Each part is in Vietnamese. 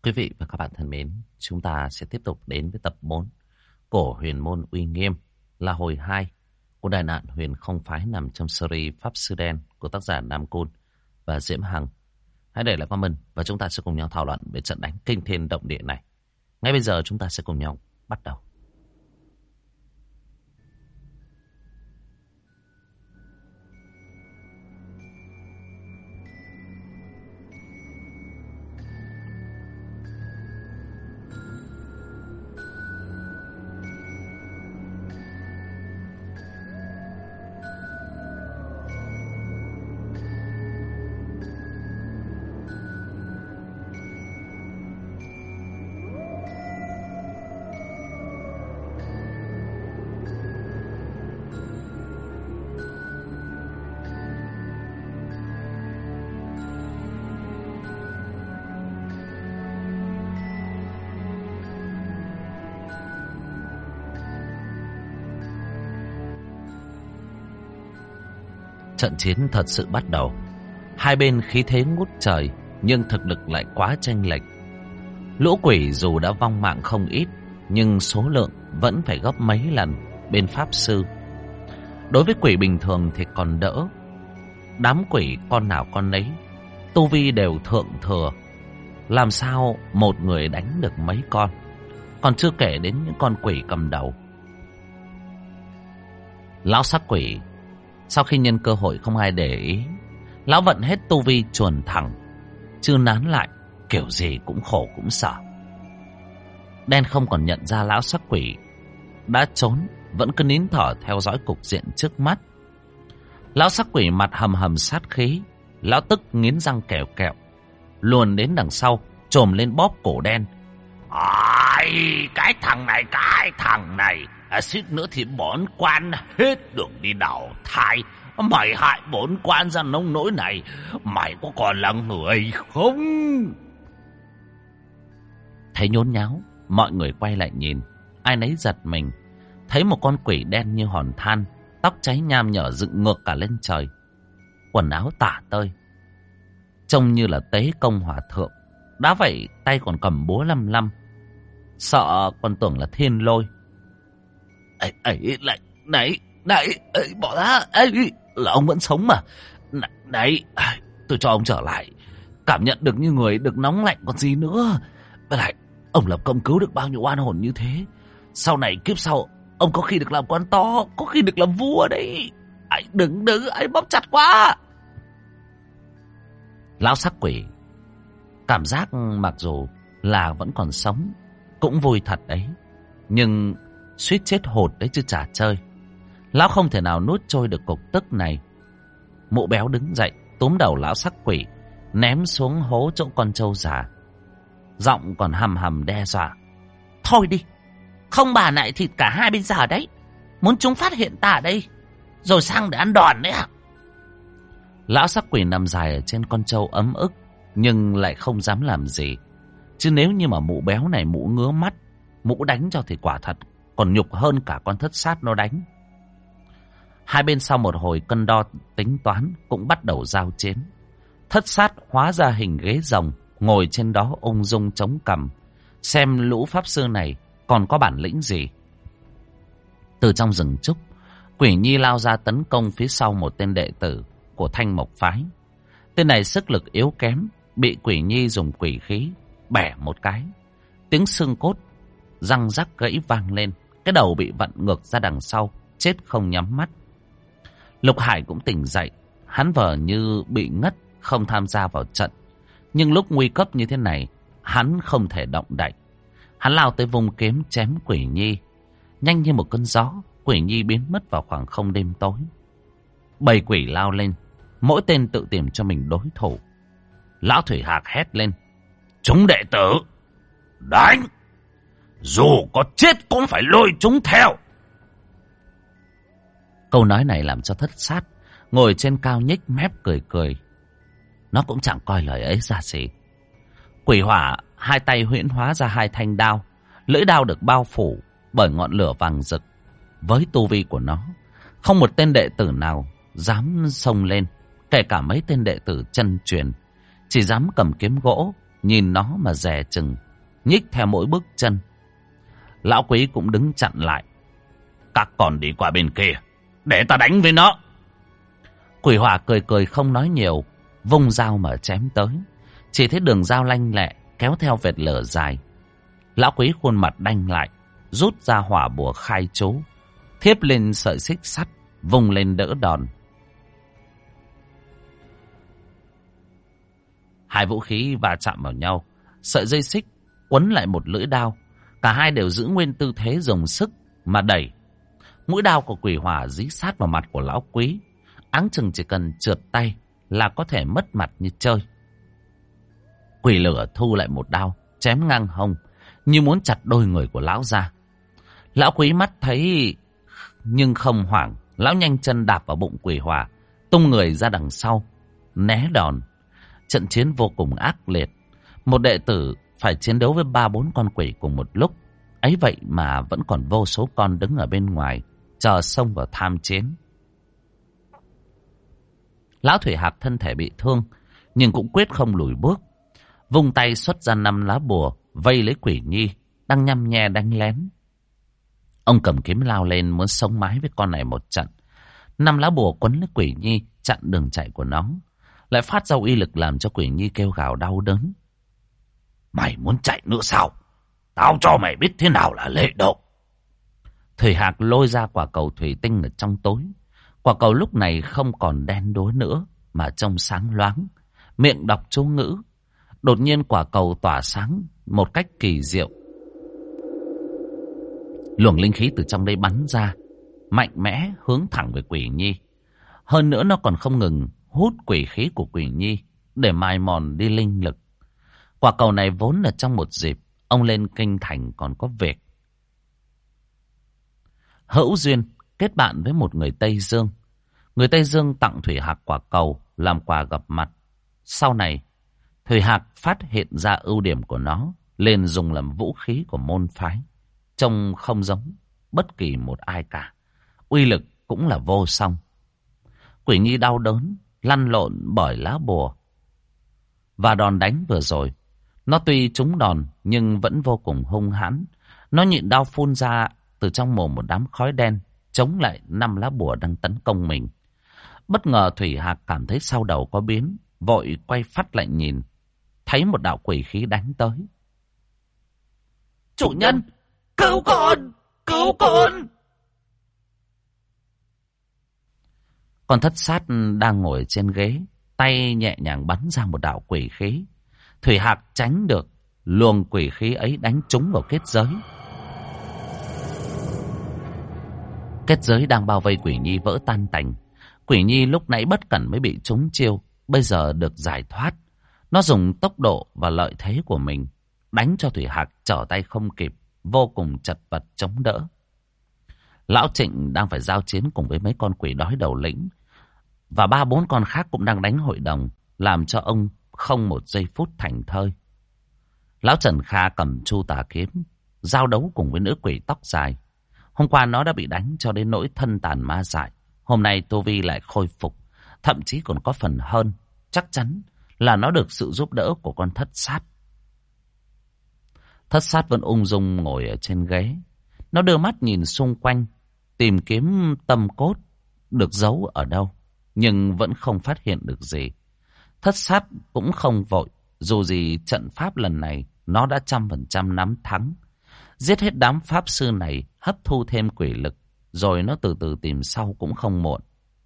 Quý vị và các bạn thân mến, chúng ta sẽ tiếp tục đến với tập 4 Cổ Huyền Môn Uy Nghiêm, là hồi 2 của đại nạn Huyền Không Phái nằm trong series Pháp Sư Đen của tác giả Nam Côn và Diễm Hằng. Hãy để lại comment và chúng ta sẽ cùng nhau thảo luận về trận đánh kinh thiên động địa này. Ngay bây giờ chúng ta sẽ cùng nhau bắt đầu. Trận chiến thật sự bắt đầu. Hai bên khí thế ngút trời, nhưng thực lực lại quá chênh lệch. Lũ quỷ dù đã vong mạng không ít, nhưng số lượng vẫn phải gấp mấy lần bên pháp sư. Đối với quỷ bình thường thì còn đỡ. Đám quỷ con nào con nấy, tu vi đều thượng thừa. Làm sao một người đánh được mấy con? Còn chưa kể đến những con quỷ cầm đầu. Lão sắc quỷ, sau khi nhân cơ hội không ai để ý, lão vận hết tu vi chuồn thẳng, chứ nán lại kiểu gì cũng khổ cũng sợ. Đen không còn nhận ra lão sắc quỷ đã trốn, vẫn cứ nín thở theo dõi cục diện trước mắt. Lão sắc quỷ mặt hầm hầm sát khí, lão tức nghiến răng kẹo kẹo, luồn đến đằng sau chồm lên bóp cổ Đen. Ai, cái thằng này suýt nữa thì bốn quan hết đường đi đào thai. Mày hại bốn quan ra nông nỗi này, mày có còn là người không? Thấy nhốn nháo, mọi người quay lại nhìn, ai nấy giật mình. Thấy một con quỷ đen như hòn than, tóc cháy nham nhở dựng ngược cả lên trời, quần áo tả tơi, trông như là tế công hòa thượng. Đã vậy tay còn cầm búa lăm lăm, sợ còn tưởng là thiên lôi. Ấy lại này, bỏ ra, là ông vẫn sống mà. Này, tôi cho ông trở lại, cảm nhận được như người được nóng lạnh còn gì nữa. Với lại, ông lập công cứu được bao nhiêu oan hồn như thế, sau này kiếp sau ông có khi được làm quan to, có khi được làm vua đấy. Đừng, bóp chặt quá. Lão sắc quỷ cảm giác mặc dù là vẫn còn sống cũng vui thật đấy, nhưng suýt chết hột đấy chứ chả chơi. Lão không thể nào nuốt trôi được cục tức này. Mụ béo đứng dậy, túm đầu lão sắc quỷ ném xuống hố chỗ con trâu già, giọng còn hầm hầm đe dọa. Thôi đi, không bà nại thịt cả hai bây giờ đấy. Muốn chúng phát hiện ta ở đây rồi sang để ăn đòn đấy à? Lão sắc quỷ nằm dài ở trên con trâu ấm ức, nhưng lại không dám làm gì. Chứ nếu như mà mụ béo này mụ ngứa mắt, mụ đánh cho thì quả thật còn nhục hơn cả con thất sát nó đánh. Hai bên sau một hồi cân đo tính toán cũng bắt đầu giao chiến. Thất sát hóa ra hình ghế rồng, ngồi trên đó ung dung chống cằm, xem lũ pháp sư này còn có bản lĩnh gì. Từ trong rừng trúc, Quỷ Nhi lao ra tấn công phía sau một tên đệ tử của Thanh Mộc Phái. Tên này sức lực yếu kém, bị Quỷ Nhi dùng quỷ khí bẻ một cái, tiếng xương cốt răng rắc gãy vang lên, cái đầu bị vặn ngược ra đằng sau, chết không nhắm mắt. Lục Hải cũng tỉnh dậy, hắn vờ như bị ngất, không tham gia vào trận. Nhưng lúc nguy cấp như thế này, hắn không thể động đậy. Hắn lao tới vùng kiếm chém Quỷ Nhi. Nhanh như một cơn gió, Quỷ Nhi biến mất vào khoảng không đêm tối. Bầy quỷ lao lên, mỗi tên tự tìm cho mình đối thủ. Lão Thủy Hạc hét lên. Chúng đệ tử, đánh! Dù có chết cũng phải lôi chúng theo. Câu nói này làm cho thất sát ngồi trên cao nhếch mép cười cười. Nó cũng chẳng coi lời ấy ra gì. Quỷ hỏa hai tay huyễn hóa ra hai thanh đao. Lưỡi đao được bao phủ bởi ngọn lửa vàng rực. Với tu vi của nó, không một tên đệ tử nào dám xông lên. Kể cả mấy tên đệ tử chân truyền, chỉ dám cầm kiếm gỗ nhìn nó mà dè chừng, nhích theo mỗi bước chân. Lão Quý cũng đứng chặn lại. Các con đi qua bên kia, để ta đánh với nó. Quỷ hỏa cười cười không nói nhiều, vung dao mà chém tới. Chỉ thấy đường dao lanh lẹ kéo theo vệt lửa dài. Lão Quý khuôn mặt đanh lại, rút ra hỏa bùa khai chú, thiếp lên sợi xích sắt, vung lên đỡ đòn. Hai vũ khí va chạm vào nhau, sợi dây xích quấn lại một lưỡi đao. Cả hai đều giữ nguyên tư thế dùng sức mà đẩy. Mũi đao của quỷ hỏa dí sát vào mặt của lão Quý, áng chừng chỉ cần trượt tay là có thể mất mặt như chơi. Quỷ lửa thu lại một đao, chém ngang hông, như muốn chặt đôi người của lão ra. Lão Quý mắt thấy nhưng không hoảng, lão nhanh chân đạp vào bụng quỷ hỏa, tung người ra đằng sau, né đòn. Trận chiến vô cùng ác liệt. Một đệ tử phải chiến đấu với 3-4 con quỷ cùng một lúc. Ấy vậy mà vẫn còn vô số con đứng ở bên ngoài, chờ xông vào tham chiến. Lão Thủy Hạc thân thể bị thương, nhưng cũng quyết không lùi bước. Vung tay xuất ra 5 lá bùa, vây lấy Quỷ Nhi, đang nhăm nhe đánh lén. Ông cầm kiếm lao lên muốn sống mái với con này một trận. 5 lá bùa quấn lấy Quỷ Nhi, chặn đường chạy của nó. Lại phát ra uy lực làm cho Quỷ Nhi kêu gào đau đớn. Mày muốn chạy nữa sao? Tao cho mày biết thế nào là lệ độ. Thủy Hạc lôi ra quả cầu thủy tinh ở trong tối. Quả cầu lúc này không còn đen đúa nữa, mà trông sáng loáng. Miệng đọc chú ngữ. Đột nhiên quả cầu tỏa sáng một cách kỳ diệu. Luồng linh khí từ trong đây bắn ra, mạnh mẽ hướng thẳng về Quỷ Nhi. Hơn nữa nó còn không ngừng hút quỷ khí của Quỷ Nhi để mài mòn đi linh lực. Quả cầu này vốn là trong một dịp ông lên kinh thành còn có việc. Hữu duyên kết bạn với một người Tây Dương. Người Tây Dương tặng Thủy Hạc quả cầu làm quà gặp mặt. Sau này Thủy Hạc phát hiện ra ưu điểm của nó, lên dùng làm vũ khí của môn phái. Trông không giống bất kỳ một ai cả. Uy lực cũng là vô song. Quỷ Nhi đau đớn, lăn lộn bởi lá bùa. Và đòn đánh vừa rồi, nó tuy trúng đòn nhưng vẫn vô cùng hung hãn. Nó nhịn đau phun ra từ trong mồm một đám khói đen, chống lại 5 lá bùa đang tấn công mình. Bất ngờ Thủy Hạc cảm thấy sau đầu có biến, vội quay phát lại nhìn, thấy một đạo quỷ khí đánh tới. Chủ nhân, cứu con, cứu con! Con thất sát đang ngồi trên ghế, tay nhẹ nhàng bắn ra một đạo quỷ khí. Thủy Hạc tránh được, luồng quỷ khí ấy đánh trúng vào kết giới. Kết giới đang bao vây Quỷ Nhi vỡ tan tành. Quỷ Nhi lúc nãy bất cẩn mới bị trúng chiêu, bây giờ được giải thoát. Nó dùng tốc độ và lợi thế của mình đánh cho Thủy Hạc trở tay không kịp, vô cùng chật vật chống đỡ. Lão Trịnh đang phải giao chiến cùng với mấy con quỷ đói đầu lĩnh, và 3-4 con khác cũng đang đánh hội đồng, làm cho ông không một giây phút thảnh thơi. Lão Trần Kha cầm chu tà kiếm, giao đấu cùng với nữ quỷ tóc dài. Hôm qua nó đã bị đánh cho đến nỗi thân tàn ma dại. Hôm nay tu vi lại khôi phục, thậm chí còn có phần hơn. Chắc chắn là nó được sự giúp đỡ của con thất sát. Thất sát vẫn ung dung ngồi ở trên ghế. Nó đưa mắt nhìn xung quanh, tìm kiếm tâm cốt được giấu ở đâu, nhưng vẫn không phát hiện được gì. Thất sát cũng không vội, dù gì trận pháp lần này nó đã 100% nắm thắng. Giết hết đám pháp sư này, hấp thu thêm quỷ lực, rồi nó từ từ tìm sau cũng không muộn.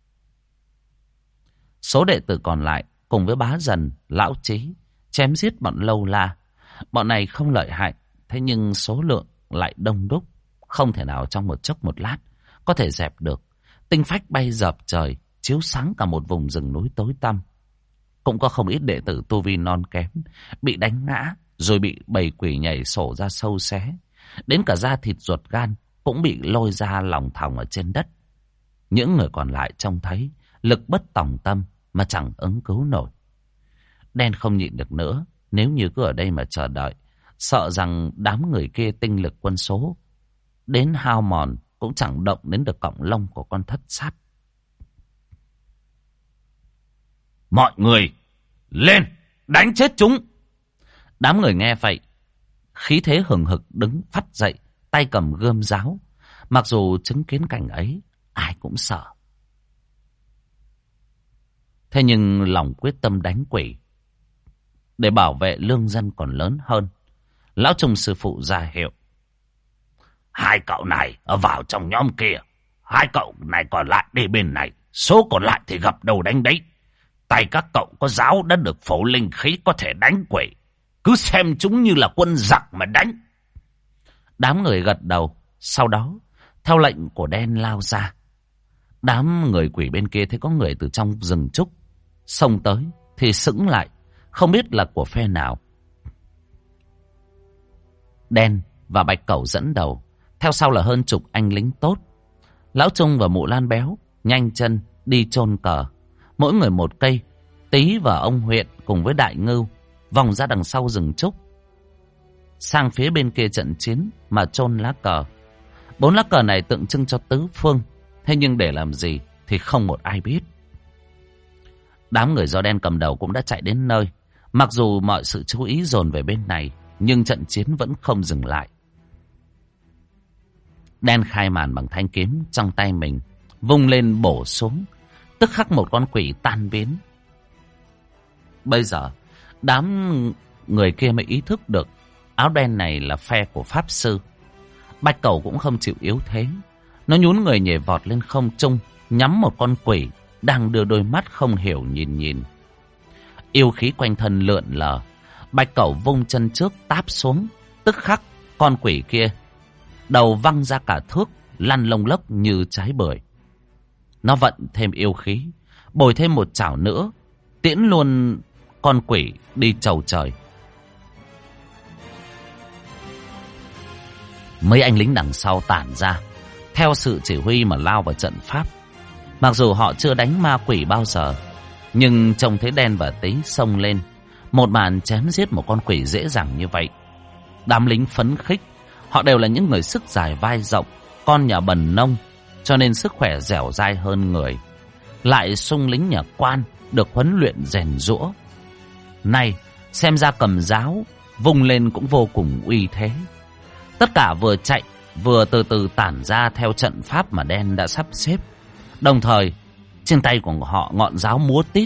Số đệ tử còn lại cùng với Bá Dần, Lão Trí chém giết bọn Lâu La. Bọn này không lợi hại, thế nhưng số lượng lại đông đúc, không thể nào trong một chốc một lát có thể dẹp được. Tinh phách bay dập trời, chiếu sáng cả một vùng rừng núi tối tăm. Cũng có không ít đệ tử tu vi non kém bị đánh ngã, rồi bị bầy quỷ nhảy sổ ra sâu xé. Đến cả da thịt ruột gan cũng bị lôi ra lòng thòng ở trên đất. Những người còn lại trông thấy lực bất tòng tâm mà chẳng ứng cứu nổi. Đen không nhịn được nữa, nếu như cứ ở đây mà chờ đợi, sợ rằng đám người kia tinh lực quân số đến hao mòn cũng chẳng động đến được cọng lông của con thất sát. Mọi người lên, đánh chết chúng! Đám người nghe vậy, khí thế hừng hực đứng phắt dậy, tay cầm gươm giáo. Mặc dù chứng kiến cảnh ấy, ai cũng sợ. Thế nhưng lòng quyết tâm đánh quỷ để bảo vệ lương dân còn lớn hơn. Lão Trung sư phụ ra hiệu. Hai cậu này ở vào trong nhóm kia. Hai cậu này còn lại đi bên này. Số còn lại thì gặp đầu đánh đấy. Tay các cậu có giáo đã được phổ linh khí có thể đánh quỷ. Cứ xem chúng như là quân giặc mà đánh. Đám người gật đầu. Sau đó, theo lệnh của đen lao ra. Đám người quỷ bên kia thấy có người từ trong rừng trúc xông tới thì sững lại, không biết là của phe nào. Đen và Bạch Cẩu dẫn đầu, theo sau là hơn chục anh lính tốt. Lão Trung và Mụ Lan Béo nhanh chân đi chôn cờ, mỗi người một cây. Tý và ông Huyện cùng với Đại Ngưu vòng ra đằng sau rừng trúc, sang phía bên kia trận chiến mà chôn lá cờ. 4 lá cờ này tượng trưng cho tứ phương, thế nhưng để làm gì thì không một ai biết. Đám người do đen cầm đầu cũng đã chạy đến nơi. Mặc dù mọi sự chú ý dồn về bên này, nhưng trận chiến vẫn không dừng lại. Đen khai màn bằng thanh kiếm trong tay mình, vung lên bổ xuống. Tức khắc một con quỷ tan biến. Bây giờ đám người kia mới ý thức được áo đen này là phe của pháp sư. Bạch Cẩu cũng không chịu yếu thế. Nó nhún người nhảy vọt lên không trung, nhắm một con quỷ đang đưa đôi mắt không hiểu nhìn. Yêu khí quanh thân lượn lờ. Bạch Cẩu vung chân trước táp xuống. Tức khắc con quỷ kia đầu văng ra cả thước, lăn lông lốc như trái bưởi. Nó vận thêm yêu khí, bồi thêm một chảo nữa, tiễn luôn con quỷ đi chầu trời. Mấy anh lính đằng sau tản ra, theo sự chỉ huy mà lao vào trận pháp. Mặc dù họ chưa đánh ma quỷ bao giờ, nhưng trông thấy Đen và Tý xông lên, một màn chém giết một con quỷ dễ dàng như vậy. Đám lính phấn khích. Họ đều là những người sức dài vai rộng, con nhà bần nông, cho nên sức khỏe dẻo dai hơn người. Lại sung lính nhà quan, được huấn luyện rèn giũa. Nay xem ra cầm giáo vung lên cũng vô cùng uy thế. Tất cả vừa chạy vừa từ từ tản ra theo trận pháp mà Đen đã sắp xếp. Đồng thời trên tay của họ ngọn giáo múa tít.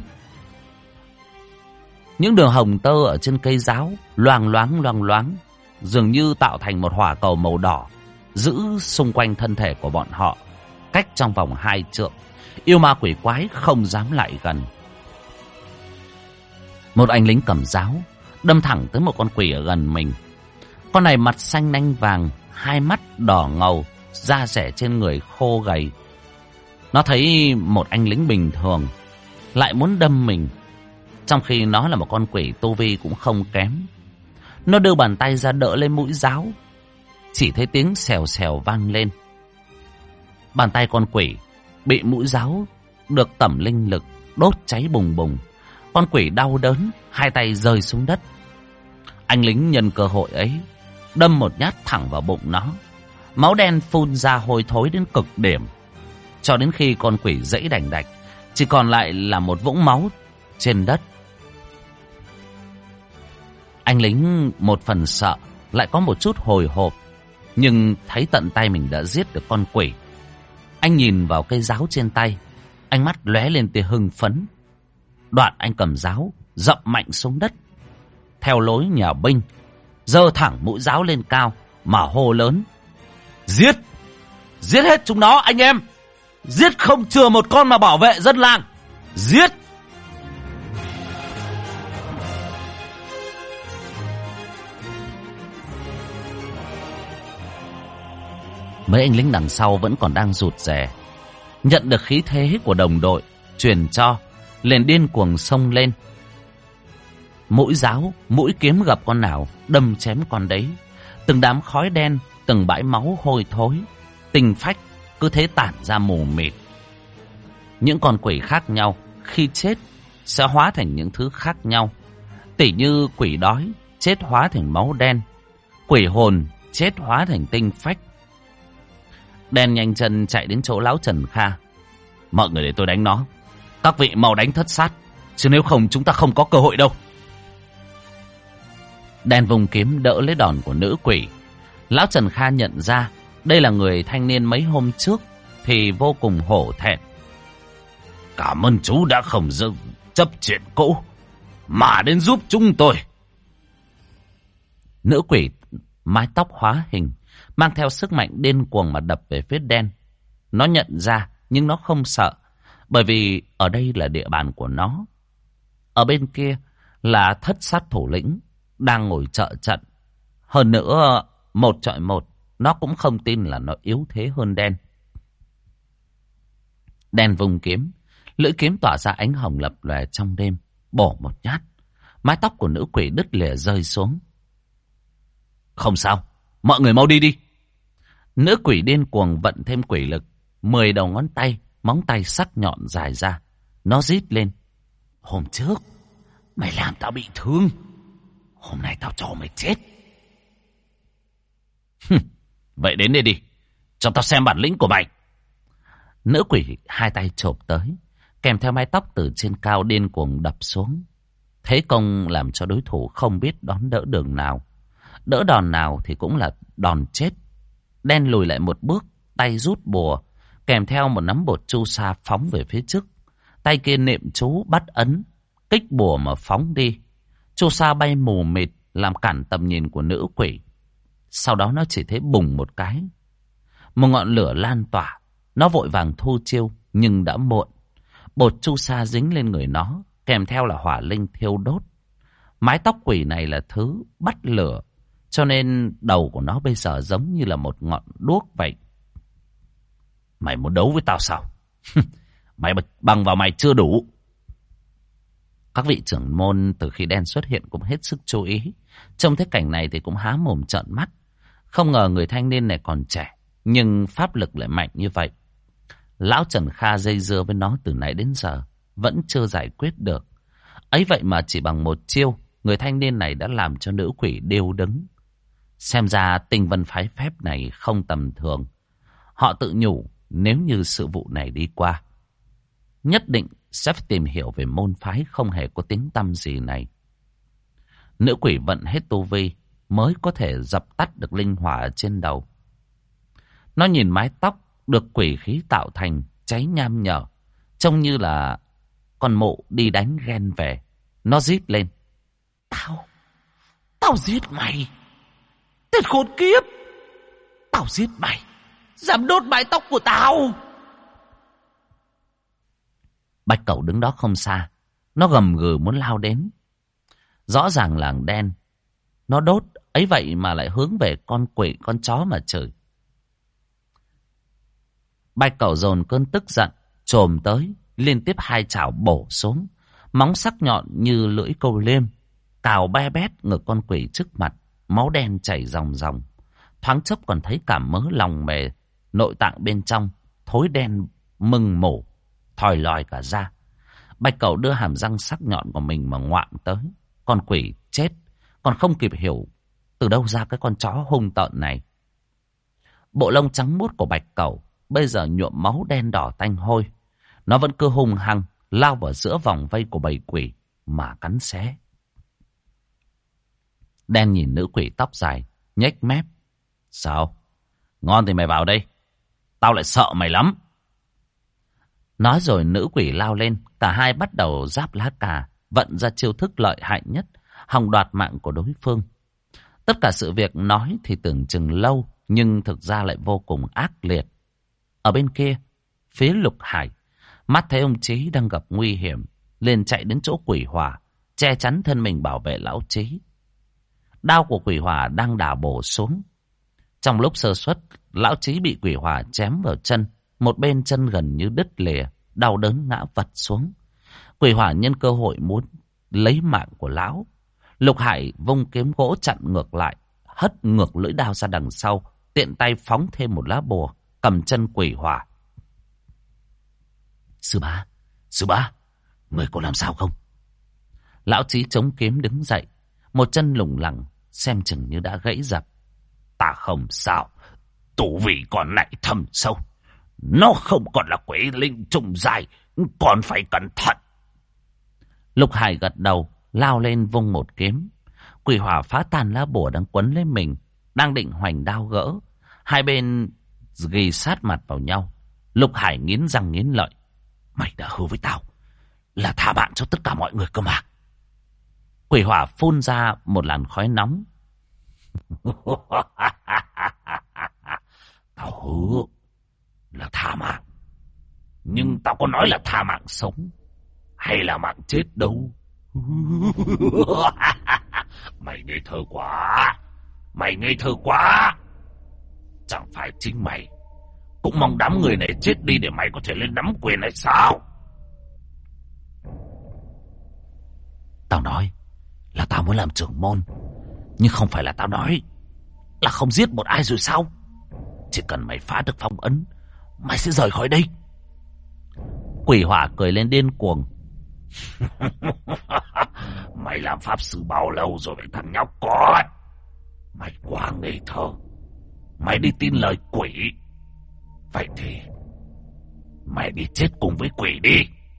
Những đường hồng tơ ở trên cây giáo loang loáng, dường như tạo thành một hỏa cầu màu đỏ, giữ xung quanh thân thể của bọn họ, cách trong vòng 2 trượng. Yêu ma quỷ quái không dám lại gần. Một anh lính cầm giáo đâm thẳng tới một con quỷ ở gần mình. Con này mặt xanh nanh vàng, hai mắt đỏ ngầu, da rẻ trên người khô gầy. Nó thấy một anh lính bình thường lại muốn đâm mình, trong khi nó là một con quỷ tu vi cũng không kém. Nó đưa bàn tay ra đỡ lên mũi giáo, chỉ thấy tiếng xèo xèo vang lên. Bàn tay con quỷ bị mũi giáo được tẩm linh lực đốt cháy bùng bùng. Con quỷ đau đớn, hai tay rơi xuống đất. Anh lính nhân cơ hội ấy đâm một nhát thẳng vào bụng nó. Máu đen phun ra hôi thối đến cực điểm, cho đến khi con quỷ dãy đành đạch, chỉ còn lại là một vũng máu trên đất. Anh lính một phần sợ, lại có một chút hồi hộp, nhưng thấy tận tay mình đã giết được con quỷ. Anh nhìn vào cây giáo trên tay, ánh mắt lóe lên tia hưng phấn. Đoạn anh cầm giáo dậm mạnh xuống đất, theo lối nhà binh, giơ thẳng mũi giáo lên cao mà hô lớn: Giết! Giết hết chúng nó anh em! Giết không chừa một con mà bảo vệ dân làng! Giết! Mấy anh lính đằng sau vẫn còn đang rụt rè, nhận được khí thế của đồng đội truyền cho, liền điên cuồng xông lên. Mũi giáo, mũi kiếm gặp con nào đâm chém con đấy. Từng đám khói đen, từng bãi máu hôi thối, tinh phách cứ thế tản ra mù mịt. Những con quỷ khác nhau khi chết sẽ hóa thành những thứ khác nhau. Tỉ như quỷ đói chết hóa thành máu đen, quỷ hồn chết hóa thành tinh phách. Đen nhanh chân chạy đến chỗ lão Trần Kha. Mọi người để tôi đánh nó. Các vị mau đánh thất sát, chứ nếu không chúng ta không có cơ hội đâu. Đen vùng kiếm đỡ lấy đòn của nữ quỷ. Lão Trần Kha nhận ra đây là người thanh niên mấy hôm trước thì vô cùng hổ thẹn. Cảm ơn chú đã không chấp chuyện cũ mà đến giúp chúng tôi. Nữ quỷ mái tóc hóa hình mang theo sức mạnh điên cuồng mà đập về phía đen. Nó nhận ra nhưng nó không sợ, bởi vì ở đây là địa bàn của nó. Ở bên kia là thất sát thủ lĩnh đang ngồi trợ trận. Hơn nữa 1-1, nó cũng không tin là nó yếu thế hơn đen. Đen vùng kiếm, lưỡi kiếm tỏa ra ánh hồng lập lòe trong đêm, bổ một nhát. Mái tóc của nữ quỷ đứt lìa rơi xuống. Không sao, mọi người mau đi đi. Nữ quỷ điên cuồng vận thêm quỷ lực, 10 đầu ngón tay, móng tay sắc nhọn dài ra. Nó rít lên. Hôm trước mày làm tao bị thương, hôm nay tao cho mày chết. Vậy đến đây đi, cho tao xem bản lĩnh của mày. Nữ quỷ hai tay chộp tới, kèm theo mái tóc từ trên cao điên cuồng đập xuống. Thế công làm cho đối thủ không biết đón đỡ đường nào. Đỡ đòn nào thì cũng là đòn chết. Đen lùi lại một bước, tay rút bùa, kèm theo một nắm bột chu sa phóng về phía trước. Tay kia niệm chú bắt ấn, kích bùa mà phóng đi. Chu sa bay mù mịt, làm cản tầm nhìn của nữ quỷ. Sau đó nó chỉ thấy bùng một cái, một ngọn lửa lan tỏa. Nó vội vàng thu chiêu, nhưng đã muộn. Bột chu sa dính lên người nó, kèm theo là hỏa linh thiêu đốt. Mái tóc quỷ này là thứ bắt lửa, cho nên đầu của nó bây giờ giống như là một ngọn đuốc vậy. Mày muốn đấu với tao sao? Mày bằng vào mày chưa đủ. Các vị trưởng môn từ khi đen xuất hiện cũng hết sức chú ý. Trông thấy cảnh này thì cũng há mồm trợn mắt. Không ngờ người thanh niên này còn trẻ, nhưng pháp lực lại mạnh như vậy. Lão Trần Kha dây dưa với nó từ nãy đến giờ, vẫn chưa giải quyết được. Ấy vậy mà chỉ bằng một chiêu, người thanh niên này đã làm cho nữ quỷ điêu đứng. Xem ra tinh vân phái phép này không tầm thường. Họ tự nhủ nếu như sự vụ này đi qua, nhất định sẽ phải tìm hiểu về môn phái không hề có tiếng tăm gì này. Nữ quỷ vận hết tu vi mới có thể dập tắt được linh hỏa ở trên đầu. Nó nhìn mái tóc được quỷ khí tạo thành cháy nham nhở, trông như là con mụ đi đánh ghen về. Nó rít lên. Tao giết mày, tên khốn kiếp. Tao giết mày, dám đốt mái tóc của tao. Bạch Cẩu đứng đó không xa, nó gầm gừ muốn lao đến. Rõ ràng làng đen nó đốt, ấy vậy mà lại hướng về con quỷ con chó mà chửi. Bạch Cẩu dồn cơn tức giận, chồm tới, liên tiếp 2 chảo bổ xuống. Móng sắc nhọn như lưỡi câu liêm, cào be bét ngực con quỷ trước mặt. Máu đen chảy ròng ròng. Thoáng chốc còn thấy cả mớ lòng mề, nội tạng bên trong thối đen mưng mủ, thòi lòi cả ra. Bạch Cẩu đưa hàm răng sắc nhọn của mình mà ngoạm tới. Con quỷ chết, còn không kịp hiểu từ đâu ra cái con chó hung tợn này. Bộ lông trắng muốt của Bạch Cẩu bây giờ nhuộm máu đen đỏ tanh hôi. Nó vẫn cứ hung hăng lao vào giữa vòng vây của bầy quỷ mà cắn xé. Đen nhìn nữ quỷ tóc dài, nhếch mép. Sao? Ngon thì mày vào đây, tao lại sợ mày lắm. Nói rồi nữ quỷ lao lên, cả hai bắt đầu giáp lá cà, vận ra chiêu thức lợi hại nhất, hòng đoạt mạng của đối phương. Tất cả sự việc nói thì tưởng chừng lâu, nhưng thực ra lại vô cùng ác liệt. Ở bên kia, phía Lục Hải, mắt thấy ông Chí đang gặp nguy hiểm, liền chạy đến chỗ quỷ hỏa, che chắn thân mình bảo vệ lão Chí. Đao của quỷ hỏa đang đả bổ xuống. Trong lúc sơ suất, lão Chí bị quỷ hỏa chém vào chân, một bên chân gần như đứt lìa, đau đớn ngã vật xuống. Quỷ hỏa nhân cơ hội muốn lấy mạng của lão. Lục Hải vung kiếm gỗ chặn ngược lại, hất ngược lưỡi đao ra đằng sau, tiện tay phóng thêm một lá bùa, cầm chân quỷ hỏa. Sư bá, người có làm sao không? Lão Chí chống kiếm đứng dậy, một chân lủng lẳng, xem chừng như đã gãy dập. Ta không sao, tu vị còn lại thâm sâu. Nó không còn là quỷ linh trùng dài, còn phải cẩn thận. Lục Hải gật đầu, lao lên vung một kiếm. Quỷ hỏa phá tan lá bùa đang quấn lấy mình, đang định hoành đao gỡ. Hai bên ghì sát mặt vào nhau. Lục Hải nghiến răng nghiến lợi. Mày đã hứa với tao là tha mạng cho tất cả mọi người cơ mà. Quỷ hỏa phun ra một làn khói nóng. Tao hứa là tha mạng, nhưng tao có nói là tha mạng sống hay là mạng chết đâu. Mày ngây thơ quá. Mày ngây thơ quá. Chẳng phải chính mày cũng mong đám người này chết đi để mày có thể lên nắm quyền hay sao? Tao nói là tao muốn làm trưởng môn, nhưng không phải là tao nói là không giết một ai rồi sao? Chỉ cần mày phá được phong ấn, mày sẽ rời khỏi đây. Quỷ hỏa cười lên điên cuồng. Mày làm pháp sư bao lâu rồi vậy thằng nhóc con? Mày quá ngây thơ. Mày đi tin lời quỷ. Vậy thì mày đi chết cùng với quỷ đi.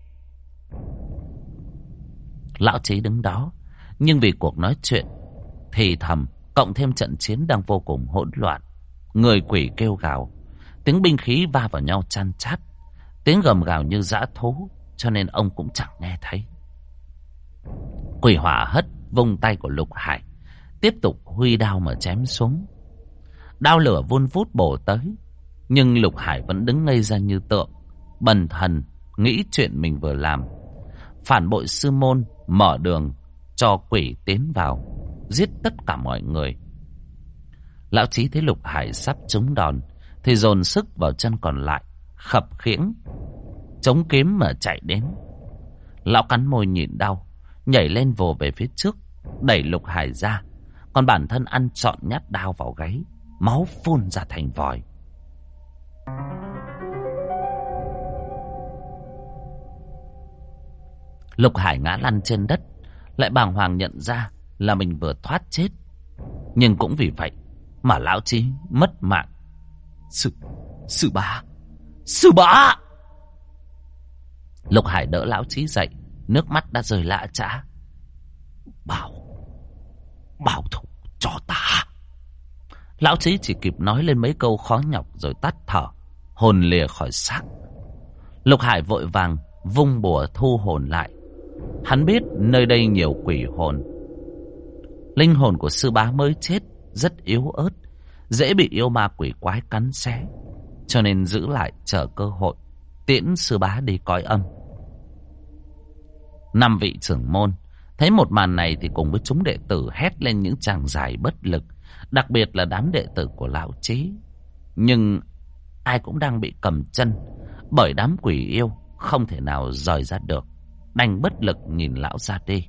Lão Chí đứng đó, nhưng vì cuộc nói chuyện thì thầm cộng thêm trận chiến đang vô cùng hỗn loạn, người quỷ kêu gào, tiếng binh khí va vào nhau chan chát, tiếng gầm gào như dã thú, cho nên ông cũng chẳng nghe thấy. Quỷ hỏa hất vung tay của Lục Hải, tiếp tục huy đao mà chém xuống. Đao lửa vun vút bổ tới, nhưng Lục Hải vẫn đứng ngây ra như tượng, bần thần nghĩ chuyện mình vừa làm. Phản bội sư môn, mở đường cho quỷ tiến vào, giết tất cả mọi người. Lão Chí thấy Lục Hải sắp trúng đòn thì dồn sức vào chân còn lại, khập khiễng chống kiếm mà chạy đến. Lão cắn môi nhịn đau, nhảy lên vồ về phía trước, đẩy Lục Hải ra, còn bản thân ăn trọn nhát đao vào gáy, máu phun ra thành vòi. Lục Hải ngã lăn trên đất, lại bàng hoàng nhận ra là mình vừa thoát chết. Nhưng cũng vì vậy mà lão Chí mất mạng. Sư bá! Lục Hải đỡ lão Chí dậy, nước mắt đã rơi lã chã. Bảo thủ cho ta. Lão Chí chỉ kịp nói lên mấy câu khó nhọc rồi tắt thở, hồn lìa khỏi xác. Lục Hải vội vàng vung bùa thu hồn lại. Hắn biết nơi đây nhiều quỷ hồn. Linh hồn của sư bá mới chết rất yếu ớt, dễ bị yêu ma quỷ quái cắn xé, cho nên giữ lại chờ cơ hội tiễn sư bá đi cõi âm. 5 vị trưởng môn thấy một màn này thì cùng với chúng đệ tử hét lên những tràng dài bất lực, đặc biệt là đám đệ tử của lão Chí. Nhưng ai cũng đang bị cầm chân bởi đám quỷ yêu, không thể nào rời ra được, đành bất lực nhìn lão ra đi.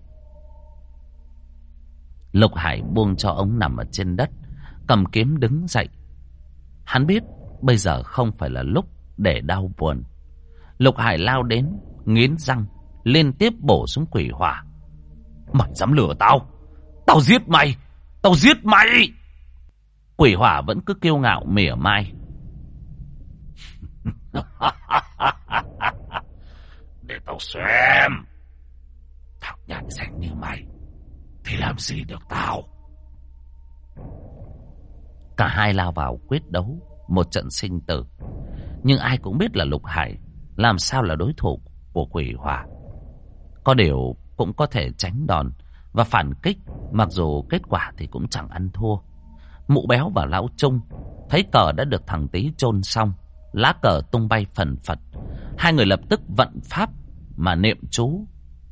Lục Hải buông cho ông nằm ở trên đất, cầm kiếm đứng dậy. Hắn biết bây giờ không phải là lúc để đau buồn. Lục Hải lao đến, nghiến răng liên tiếp bổ xuống quỷ hỏa. Mày dám lừa tao? Tao giết mày! Tao giết mày! Quỷ hỏa vẫn cứ kiêu ngạo mỉa mai. Để tao xem. Thằng nhát danh như mày thì làm gì được tao? Cả hai lao vào quyết đấu một trận sinh tử. Nhưng ai cũng biết là Lục Hải làm sao là đối thủ của quỷ hỏa. Có điều cũng có thể tránh đòn và phản kích, mặc dù kết quả thì cũng chẳng ăn thua. Mụ Béo và Lão Trung thấy cờ đã được thằng Tý chôn xong, lá cờ tung bay phần phật. Hai người lập tức vận pháp mà niệm chú.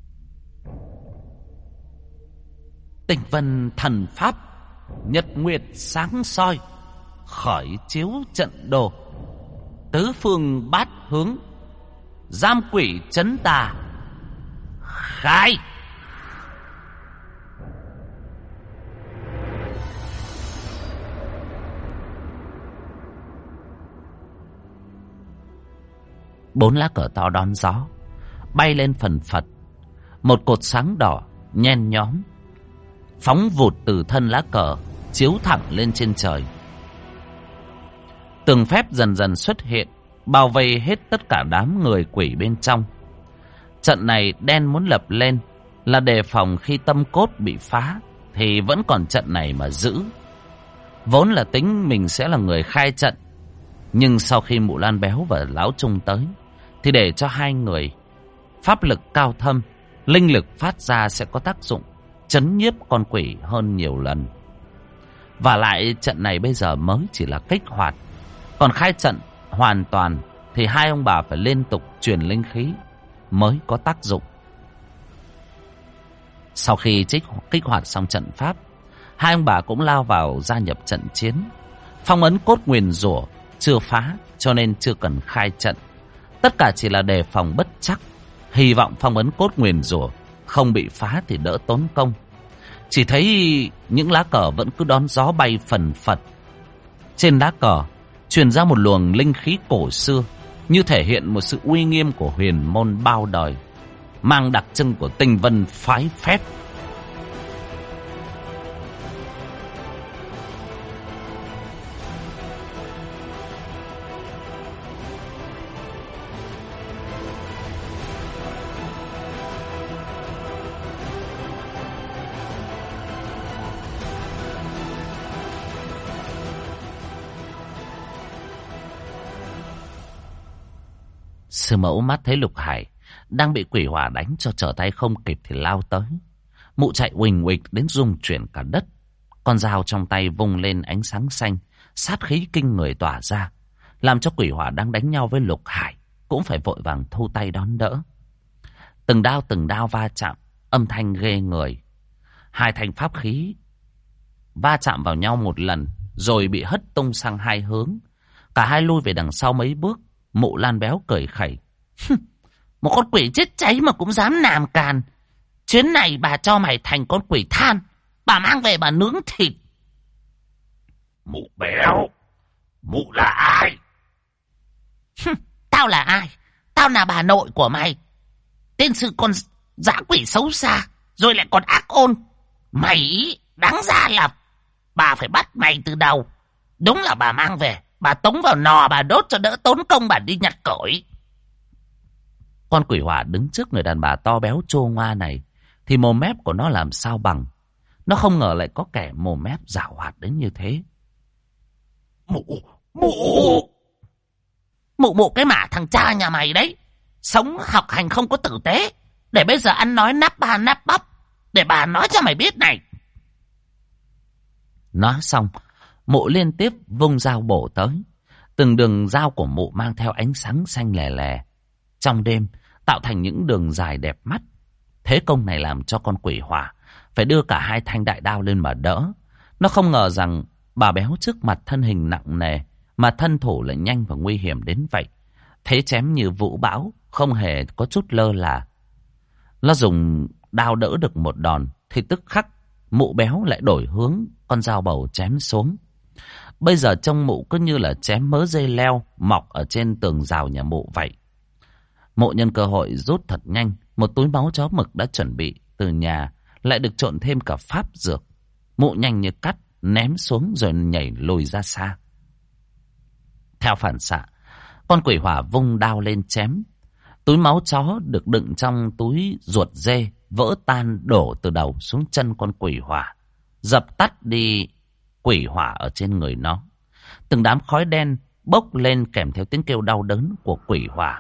Tinh vân thần pháp, nhật nguyệt sáng soi, khởi chiếu trận đồ, tứ phương bát hướng, giam quỷ trấn tà, khai. Bốn lá cờ to đón gió bay lên phần phật. Một cột sáng đỏ nhen nhóm phóng vụt từ thân lá cờ, chiếu thẳng lên trên trời. Từng phép dần dần xuất hiện, bao vây hết tất cả đám người quỷ bên trong. Trận này đen muốn lập lên là đề phòng khi tâm cốt bị phá thì vẫn còn trận này mà giữ. Vốn là tính mình sẽ là người khai trận, nhưng sau khi Mụ Lan Béo và Lão Trung tới thì để cho hai người pháp lực cao thâm, linh lực phát ra sẽ có tác dụng trấn nhiếp con quỷ hơn nhiều lần. Và lại trận này bây giờ mới chỉ là kích hoạt, còn khai trận hoàn toàn thì hai ông bà phải liên tục truyền linh khí mới có tác dụng. Sau khi kích hoạt xong trận pháp, hai ông bà cũng lao vào gia nhập trận chiến. Phong ấn cốt nguyền rủa chưa phá, cho nên chưa cần khai trận. Tất cả chỉ là đề phòng bất chắc, hy vọng phong ấn cốt nguyền rủa không bị phá thì đỡ tốn công. Chỉ thấy những lá cờ vẫn cứ đón gió bay phần phật. Trên lá cờ truyền ra một luồng linh khí cổ xưa, như thể hiện một sự uy nghiêm của huyền môn bao đời, mang đặc trưng của tinh vân phái phép. Sư mẫu mắt thấy Lục Hải đang bị quỷ hỏa đánh cho trở tay không kịp thì lao tới. Mụ chạy uỳnh uịch đến rung chuyển cả đất. Con dao trong tay vung lên ánh sáng xanh, sát khí kinh người tỏa ra, làm cho quỷ hỏa đang đánh nhau với Lục Hải cũng phải vội vàng thu tay đón đỡ. Từng đao va chạm, âm thanh ghê người. Hai thanh pháp khí va chạm vào nhau một lần rồi bị hất tung sang hai hướng. Cả hai lui về đằng sau mấy bước. Mụ Lan Béo cười khẩy. Một con quỷ chết cháy mà cũng dám làm càn. Chuyến này bà cho mày thành con quỷ than, bà mang về bà nướng thịt. Mụ Béo, mụ là ai? Tao là ai? Tao là bà nội của mày. Tên sư con dã quỷ xấu xa, rồi lại còn ác ôn. Mày đáng ra là bà phải bắt mày từ đầu. Đúng là bà mang về, bà tống vào nò, bà đốt cho đỡ tốn công bà đi nhặt cổi. Con quỷ hỏa đứng trước người đàn bà to béo trô ngoa này thì mồm mép của nó làm sao bằng. Nó không ngờ lại có kẻ mồm mép giảo hoạt đến như thế. Mụ cái mả thằng cha nhà mày đấy. Sống học hành không có tử tế, để bây giờ ăn nói nắp ba nắp bắp. Để bà nói cho mày biết này. Nói xong, mụ liên tiếp vung dao bổ tới. Từng đường dao của mụ mang theo ánh sáng xanh lè lè trong đêm, tạo thành những đường dài đẹp mắt. Thế công này làm cho con quỷ hỏa phải đưa cả hai thanh đại đao lên mà đỡ. Nó không ngờ rằng bà béo trước mặt thân hình nặng nề mà thân thủ lại nhanh và nguy hiểm đến vậy. Thế chém như vũ bão, không hề có chút lơ là. Nó dùng đao đỡ được một đòn thì tức khắc mụ béo lại đổi hướng, con dao bầu chém xuống. Bây giờ trông mụ cứ như là chém mớ dây leo mọc ở trên tường rào nhà mụ vậy. Mụ nhân cơ hội rút thật nhanh một túi máu chó mực đã chuẩn bị từ nhà, lại được trộn thêm cả pháp dược. Mụ nhanh như cắt ném xuống rồi nhảy lùi ra xa. Theo phản xạ, con quỷ hỏa vung đao lên chém. Túi máu chó được đựng trong túi ruột dê vỡ tan đổ từ đầu xuống chân con quỷ hỏa, dập tắt đi quỷ hỏa ở trên người nó. Từng đám khói đen bốc lên kèm theo tiếng kêu đau đớn của quỷ hỏa.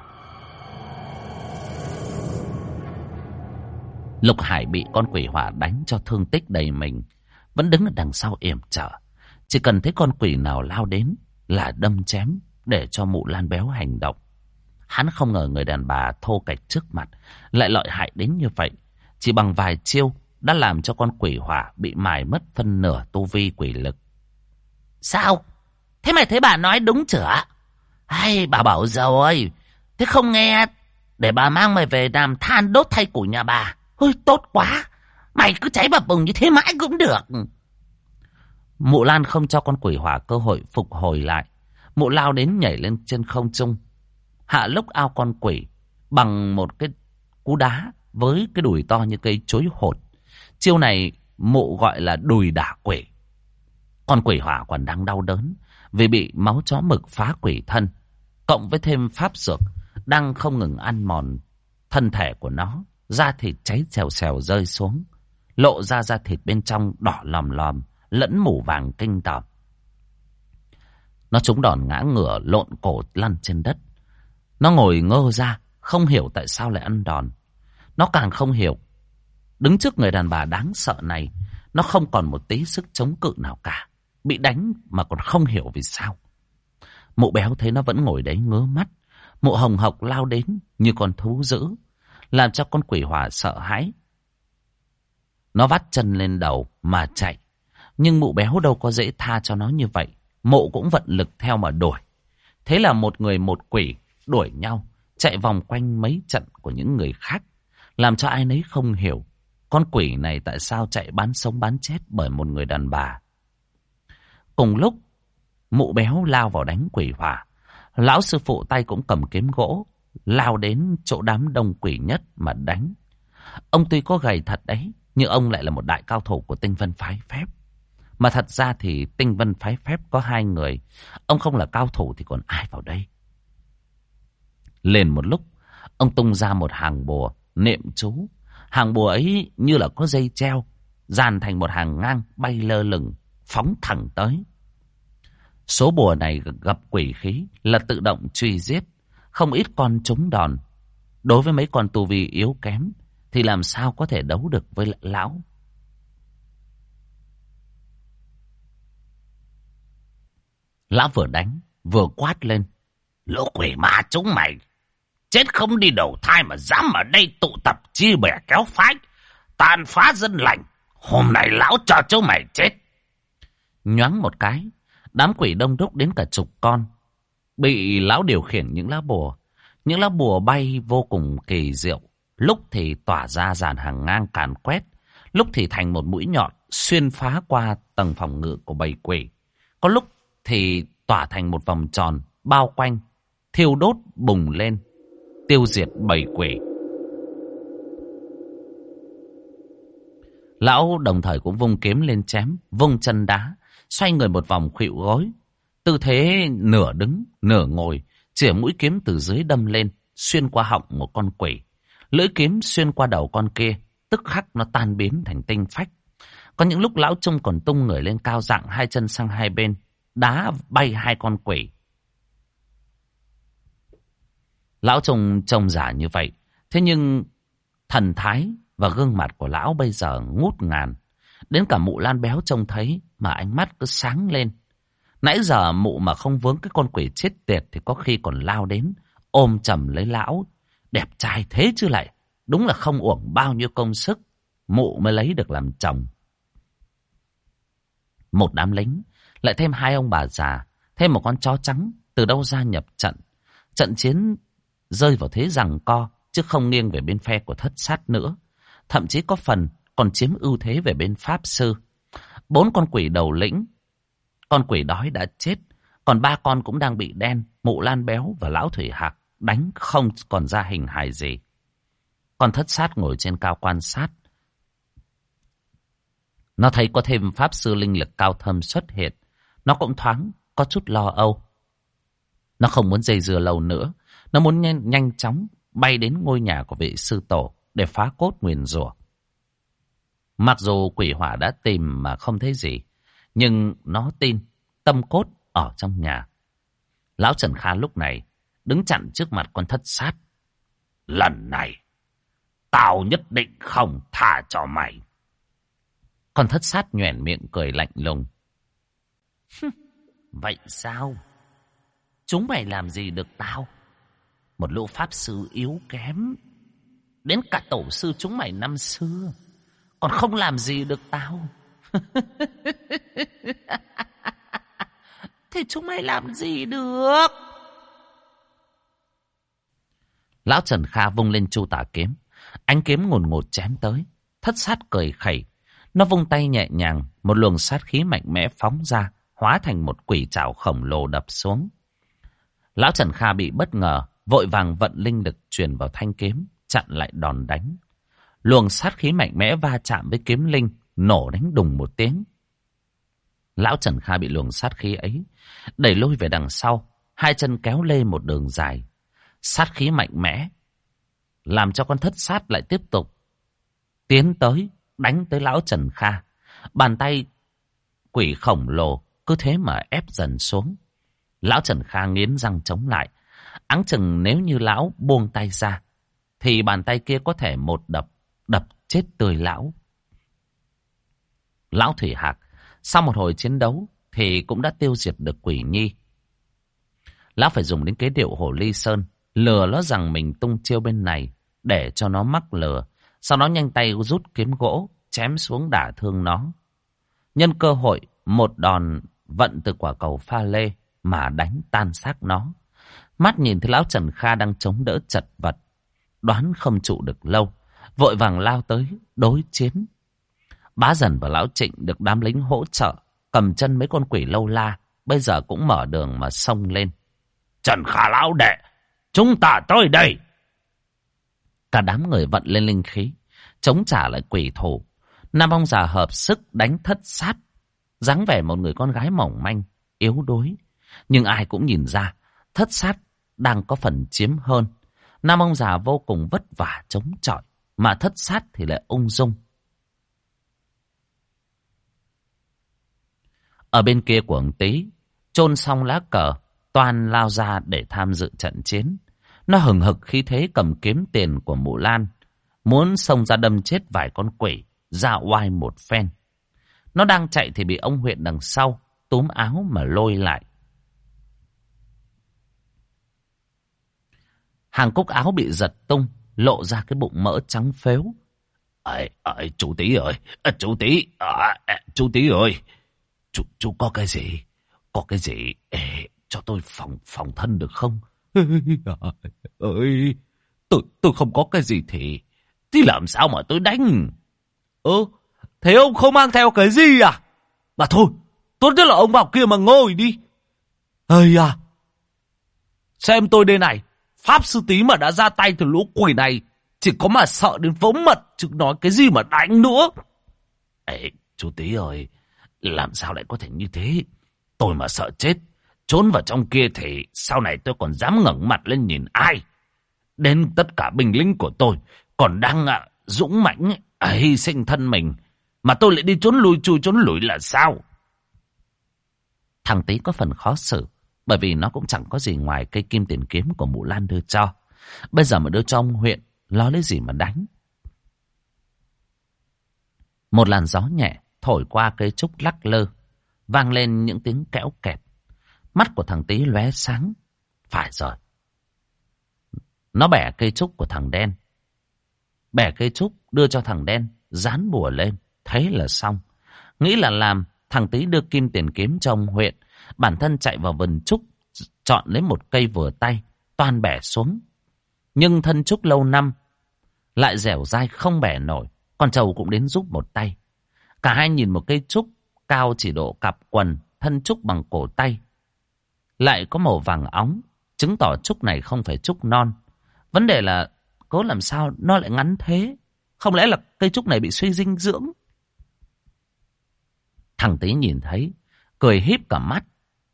Lục Hải bị con quỷ hỏa đánh cho thương tích đầy mình, vẫn đứng ở đằng sau yểm trở. Chỉ cần thấy con quỷ nào lao đến là đâm chém để cho mụ Lan Béo hành động. Hắn không ngờ người đàn bà thô kệch trước mặt lại lợi hại đến như vậy. Chỉ bằng vài chiêu đã làm cho con quỷ hỏa bị mài mất phân nửa tu vi quỷ lực. Sao? Thế mày thấy bà nói đúng chửa? Hay bà bảo rồi. Thế không nghe, để bà mang mày về làm than đốt thay của nhà bà. Ôi tốt quá. Mày cứ cháy bập bùng như thế mãi cũng được. Mụ Lan không cho con quỷ hỏa cơ hội phục hồi lại. Mụ lao đến nhảy lên trên không trung, hạ lốc ao con quỷ bằng một cái cú đá với cái đùi to như cây chối hột. Chiêu này mụ gọi là đùi đả quỷ. Con quỷ hỏa còn đang đau đớn vì bị máu chó mực phá quỷ thân, cộng với thêm pháp dược đang không ngừng ăn mòn thân thể của nó, da thịt cháy xèo xèo rơi xuống. lộ ra da thịt bên trong đỏ lòm lòm, lẫn mủ vàng kinh tởm. Nó trúng đòn ngã ngửa lộn cổ lăn trên đất. Nó ngồi ngơ ra, không hiểu tại sao lại ăn đòn. Nó càng không hiểu, đứng trước người đàn bà đáng sợ này, nó không còn một tí sức chống cự nào cả. Bị đánh mà còn không hiểu vì sao. Mụ béo thấy nó vẫn ngồi đấy ngớ mắt. Mụ hồng hộc lao đến như con thú dữ, làm cho con quỷ hỏa sợ hãi. Nó vắt chân lên đầu mà chạy. Nhưng mụ béo đâu có dễ tha cho nó như vậy. Mụ cũng vận lực theo mà đuổi. Thế là một người một quỷ đuổi nhau, chạy vòng quanh mấy trận của những người khác, làm cho ai nấy không hiểu con quỷ này tại sao chạy bán sống bán chết bởi một người đàn bà. Cùng lúc mụ béo lao vào đánh quỷ hỏa, lão sư phụ tay cũng cầm kiếm gỗ, lao đến chỗ đám đông quỷ nhất mà đánh. Ông tuy có gầy thật đấy, nhưng ông lại là một đại cao thủ của Tinh Vân phái phép. Mà thật ra thì Tinh Vân phái phép có 2 người, ông không là cao thủ thì còn ai vào đây. Liền một lúc, ông tung ra một hàng bùa, niệm chú. Hàng bùa ấy như là có dây treo, dàn thành một hàng ngang bay lơ lửng, phóng thẳng tới. Số bùa này gặp quỷ khí là tự động truy giết, không ít con trúng đòn. Đối với mấy con tu vi yếu kém thì làm sao có thể đấu được với lão. Lão vừa đánh vừa quát lên: Lũ quỷ ma chúng mày, chết không đi đầu thai mà dám ở đây tụ tập chia bè kéo phái, tàn phá dân lành. Hôm nay lão cho chúng mày chết. Nhoáng một cái, đám quỷ đông đúc đến cả chục con, bị lão điều khiển những lá bùa. Những lá bùa bay vô cùng kỳ diệu, lúc thì tỏa ra dàn hàng ngang càn quét, lúc thì thành một mũi nhọn xuyên phá qua tầng phòng ngự của bầy quỷ, có lúc thì tỏa thành một vòng tròn bao quanh, thiêu đốt bùng lên, tiêu diệt bầy quỷ. Lão đồng thời cũng vung kiếm lên chém, vung chân đá, xoay người một vòng khuỵu gối, tư thế nửa đứng nửa ngồi, chĩa mũi kiếm từ dưới đâm lên, xuyên qua họng một con quỷ. Lưỡi kiếm xuyên qua đầu con kia, tức khắc nó tan biến thành tinh phách. Có những lúc lão Trung còn tung người lên cao, dạng 2 chân sang 2 bên, đá bay 2 con quỷ. Lão Trung trông giả như vậy, thế nhưng thần thái và gương mặt của lão bây giờ ngút ngàn. Đến cả mụ Lan béo trông thấy mà ánh mắt cứ sáng lên. Nãy giờ mụ mà không vướng cái con quỷ chết tiệt thì có khi còn lao đến ôm chầm lấy lão. Đẹp trai thế chứ lại, đúng là không uổng bao nhiêu công sức mụ mới lấy được làm chồng. Một đám lính, lại thêm 2 ông bà già, thêm một con chó trắng từ đâu ra nhập trận. Trận chiến rơi vào thế giằng co, chứ không nghiêng về bên phe của Thất Sát nữa. Thậm chí có phần còn chiếm ưu thế về bên Pháp Sư. 4 con quỷ đầu lĩnh, con quỷ đói đã chết, còn 3 con cũng đang bị đen, mụ Lan béo và lão Thủy Hạc đánh không còn ra hình hài gì. Con Thất Sát ngồi trên cao quan sát. Nó thấy có thêm Pháp Sư linh lực cao thâm xuất hiện, nó cũng thoáng có chút lo âu. Nó không muốn dây dưa lâu nữa, nó muốn nhanh chóng bay đến ngôi nhà của vị sư tổ để phá cốt nguyền rủa. Mặc dù quỷ hỏa đã tìm mà không thấy gì, nhưng nó tin tâm cốt ở trong nhà. Lão Trần Kha lúc này đứng chặn trước mặt con Thất Sát. Lần này tao nhất định không tha cho mày. Con Thất Sát nhoẻn miệng cười lạnh lùng. Vậy sao? Chúng mày làm gì được tao? Một lũ pháp sư yếu kém, đến cả tổ sư chúng mày năm xưa còn không làm gì được tao. Thì chúng mày làm gì được? Lão Trần Kha vung lên chu tả kiếm, ánh kiếm ngùn ngụt chém tới. Thất Sát cười khẩy, nó vung tay nhẹ nhàng, một luồng sát khí mạnh mẽ phóng ra, hóa thành một quỷ trảo khổng lồ đập xuống. Lão Trần Kha bị bất ngờ, vội vàng vận linh lực truyền vào thanh kiếm, chặn lại đòn đánh. Luồng sát khí mạnh mẽ va chạm với kiếm linh, nổ đánh đùng một tiếng. Lão Trần Kha bị luồng sát khí ấy đẩy lùi về đằng sau, 2 chân kéo lê một đường dài. Sát khí mạnh mẽ làm cho con Thất Sát lại tiếp tục tiến tới, đánh tới lão Trần Kha. Bàn tay quỷ khổng lồ cứ thế mà ép dần xuống. Lão Trần Kha nghiến răng chống lại. Áng chừng nếu như lão buông tay ra thì bàn tay kia có thể một đập chết tươi lão. Lão Thủy Hạc sau một hồi chiến đấu thì cũng đã tiêu diệt được Quỷ Nhi. Lão phải dùng đến kế điệu Hồ Ly Sơn, lừa nó rằng mình tung chiêu bên này để cho nó mắc lừa. Sau đó nhanh tay rút kiếm gỗ chém xuống đả thương nó. Nhân cơ hội một đòn vận từ quả cầu pha lê mà đánh tan xác nó. Mắt nhìn thấy lão Trần Kha đang chống đỡ chật vật, đoán không trụ được lâu, vội vàng lao tới đối chiến. Bá Dần và lão Trịnh được đám lính hỗ trợ, cầm chân mấy con quỷ lâu la, bây giờ cũng mở đường mà xông lên. Trần Kha lão đệ, chúng ta tới đây. Cả đám người vận lên linh khí, chống trả lại quỷ thủ. Nam ông già hợp sức đánh Thất Sát, dáng vẻ một người con gái mỏng manh, yếu đuối. Nhưng ai cũng nhìn ra, Thất Sát đang có phần chiếm hơn. Nam ông già vô cùng vất vả chống chọi, mà Thất Sát thì lại ung dung. Ở bên kia của ông Tý, chôn xong lá cờ, Toan lao ra để tham dự trận chiến. Nó hừng hực khí thế cầm kiếm tiền của Mụ Lan, muốn xông ra đâm chết vài con quỷ, ra oai một phen. Nó đang chạy thì bị ông huyện đằng sau túm áo mà lôi lại. Hàng cúc áo bị giật tung, lộ ra cái bụng mỡ trắng phếu. Chú Tý ơi, chú Tý ơi, chú có cái gì? Có cái gì cho tôi phòng thân được không? Tôi không có cái gì thì làm sao mà tôi đánh? Thế ông không mang theo cái gì à? Mà thôi, tốt nhất là ông vào kia mà ngồi đi. Xem tôi đây này, Pháp Sư Tý mà đã ra tay từ lũ quỷ này, chỉ có mà sợ đến vỡ mật, chứ nói cái gì mà đánh nữa. Chú Tý ơi, làm sao lại có thể như thế? Tôi mà sợ chết, trốn vào trong kia thì sau này tôi còn dám ngẩng mặt lên nhìn ai? Đến tất cả binh lính của tôi còn đang dũng mãnh hy sinh thân mình, mà tôi lại đi trốn lùi là sao? Thằng Tý có phần khó xử, bởi vì nó cũng chẳng có gì ngoài cây kim tiền kiếm của Mụ Lan đưa cho. Bây giờ mà đưa cho ông huyện, lo lấy gì mà đánh. Một làn gió nhẹ thổi qua cây trúc lắc lơ, vang lên những tiếng kéo kẹt. Mắt của thằng Tý lóe sáng. Phải rồi. Nó bẻ cây trúc của thằng đen. Bẻ cây trúc đưa cho thằng đen, dán bùa lên. Thế là xong. Nghĩ là làm, thằng Tý đưa kim tiền kiếm cho ông huyện. Bản thân chạy vào vườn trúc, chọn lấy một cây vừa tay, toan bẻ xuống. Nhưng thân trúc lâu năm lại dẻo dai không bẻ nổi. Con trâu cũng đến giúp một tay. Cả hai nhìn một cây trúc cao chỉ độ cặp quần, thân trúc bằng cổ tay, lại có màu vàng óng, chứng tỏ trúc này không phải trúc non. Vấn đề là cố làm sao nó lại ngắn thế? Không lẽ là cây trúc này bị suy dinh dưỡng? Thằng Tý nhìn thấy, cười híp cả mắt.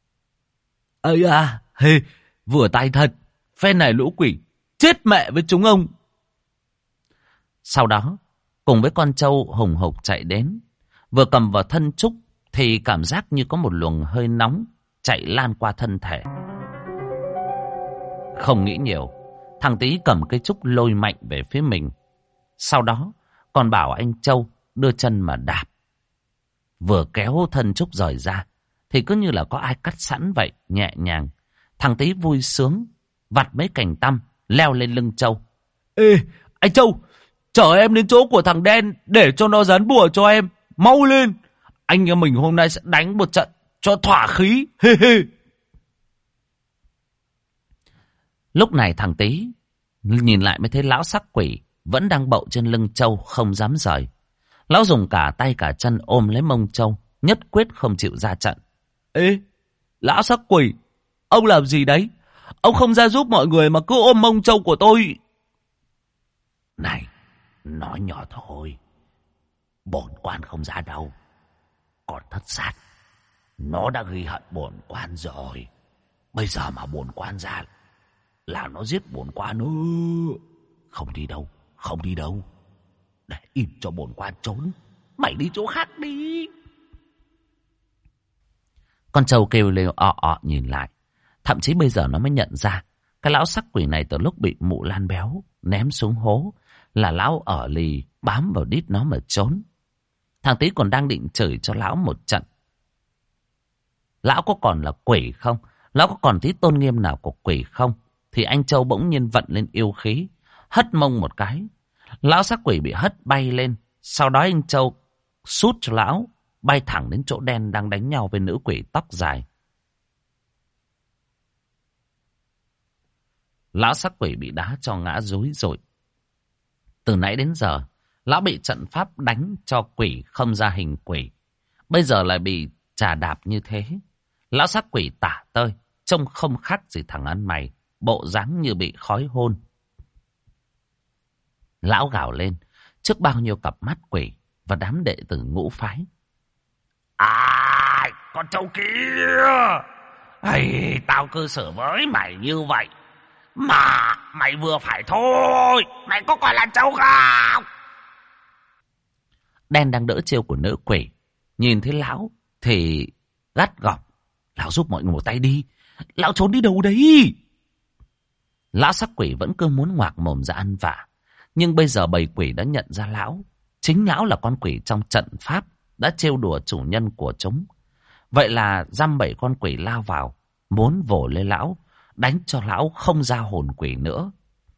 Vừa tay thật, phen này lũ quỷ, chết mẹ với chúng ông. Sau đó, cùng với con trâu hùng hục chạy đến, vừa cầm vào thân trúc thì cảm giác như có một luồng hơi nóng chạy lan qua thân thể. Không nghĩ nhiều, thằng Tý cầm cây trúc lôi mạnh về phía mình. Sau đó còn bảo anh Châu đưa chân mà đạp. Vừa kéo thân trúc rời ra thì cứ như là có ai cắt sẵn vậy, nhẹ nhàng. Thằng Tý vui sướng vặt mấy cành tăm leo lên lưng Châu. Anh Châu, chở em đến chỗ của thằng đen để cho nó dán bùa cho em. Mau lên, anh em mình hôm nay sẽ đánh một trận cho thỏa khí. Lúc này thằng Tý nhìn lại mới thấy lão sắc quỷ vẫn đang bậu trên lưng Châu không dám rời. Lão dùng cả tay cả chân ôm lấy mông Châu, nhất quyết không chịu ra trận. Lão sắc quỷ, ông làm gì đấy? Ông không ra giúp mọi người mà cứ ôm mông Châu của tôi. Này, nói nhỏ thôi, bổn quan không ra đâu. Còn Thất Sát, nó đã ghi hận bổn quan rồi. Bây giờ mà bổn quan ra là nó giết bổn quan nữa. Không đi đâu. Để im cho bổn quan trốn. Mày đi chỗ khác đi. Con trâu kêu lêu nhìn lại. Thậm chí bây giờ nó mới nhận ra cái lão sắc quỷ này từ lúc bị mụ Lan béo ném xuống hố là lão ở lì bám vào đít nó mà trốn. Thằng Tí còn đang định chửi cho lão một trận. Lão có còn là quỷ không? Lão có còn tí tôn nghiêm nào của quỷ không? Thì anh Châu bỗng nhiên vận lên yêu khí, hất mông một cái. Lão sắc quỷ bị hất bay lên. Sau đó anh Châu sút cho lão bay thẳng đến chỗ đen đang đánh nhau với nữ quỷ tóc dài. Lão sắc quỷ bị đá cho ngã rúi rụi. Từ nãy đến giờ, lão bị trận pháp đánh cho quỷ không ra hình quỷ. Bây giờ lại bị chà đạp như thế. Lão sắc quỷ tả tơi, trông không khác gì thằng ăn mày, bộ dáng như bị khói hôn. Lão gào lên trước bao nhiêu cặp mắt quỷ và đám đệ tử ngũ phái. Con trâu kia! Ây, tao cư xử với mày như vậy mà mày vừa phải thôi. Mày có còn là trâu không? Đen đang đỡ chiêu của nữ quỷ, nhìn thấy lão thì gắt gỏng. Lão giúp mọi người một tay đi. Lão trốn đi đâu đấy? Lão sắc quỷ vẫn cứ muốn ngoạc mồm ra ăn vạ. Nhưng bây giờ bầy quỷ đã nhận ra lão. Chính lão là con quỷ trong trận pháp đã trêu đùa chủ nhân của chúng. Vậy là dăm bảy con quỷ lao vào, muốn vồ lên lão, đánh cho lão không ra hồn quỷ nữa.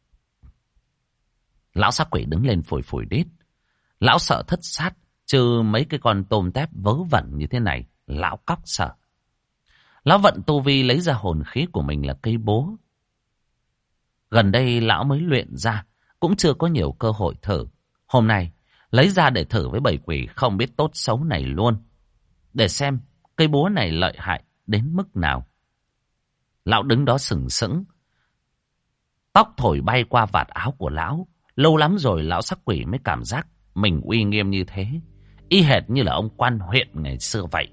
Lão sắc quỷ đứng lên phủi phủi đít. Lão sợ thất sát, chứ mấy cái con tôm tép vớ vẩn như thế này, lão cóc sợ. Lão vận tu vi lấy ra hồn khí của mình là cây búa. Gần đây lão mới luyện ra, cũng chưa có nhiều cơ hội thử. Hôm nay, lấy ra để thử với bầy quỷ không biết tốt xấu này luôn. Để xem cây búa này lợi hại đến mức nào. Lão đứng đó sừng sững. Tóc thổi bay qua vạt áo của lão. Lâu lắm rồi lão sắc quỷ mới cảm giác mình uy nghiêm như thế. Y hệt như là ông quan huyện ngày xưa vậy.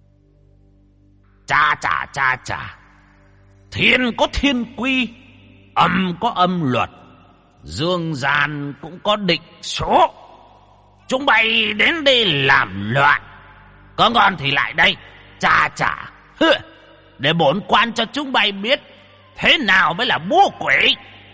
Chà. Thiên có thiên quy, âm có âm luật, dương gian cũng có định số. Chúng bay đến đây làm loạn, có ngon thì lại đây. Chà. Để bổn quan cho chúng bay biết thế nào mới là búa quỷ.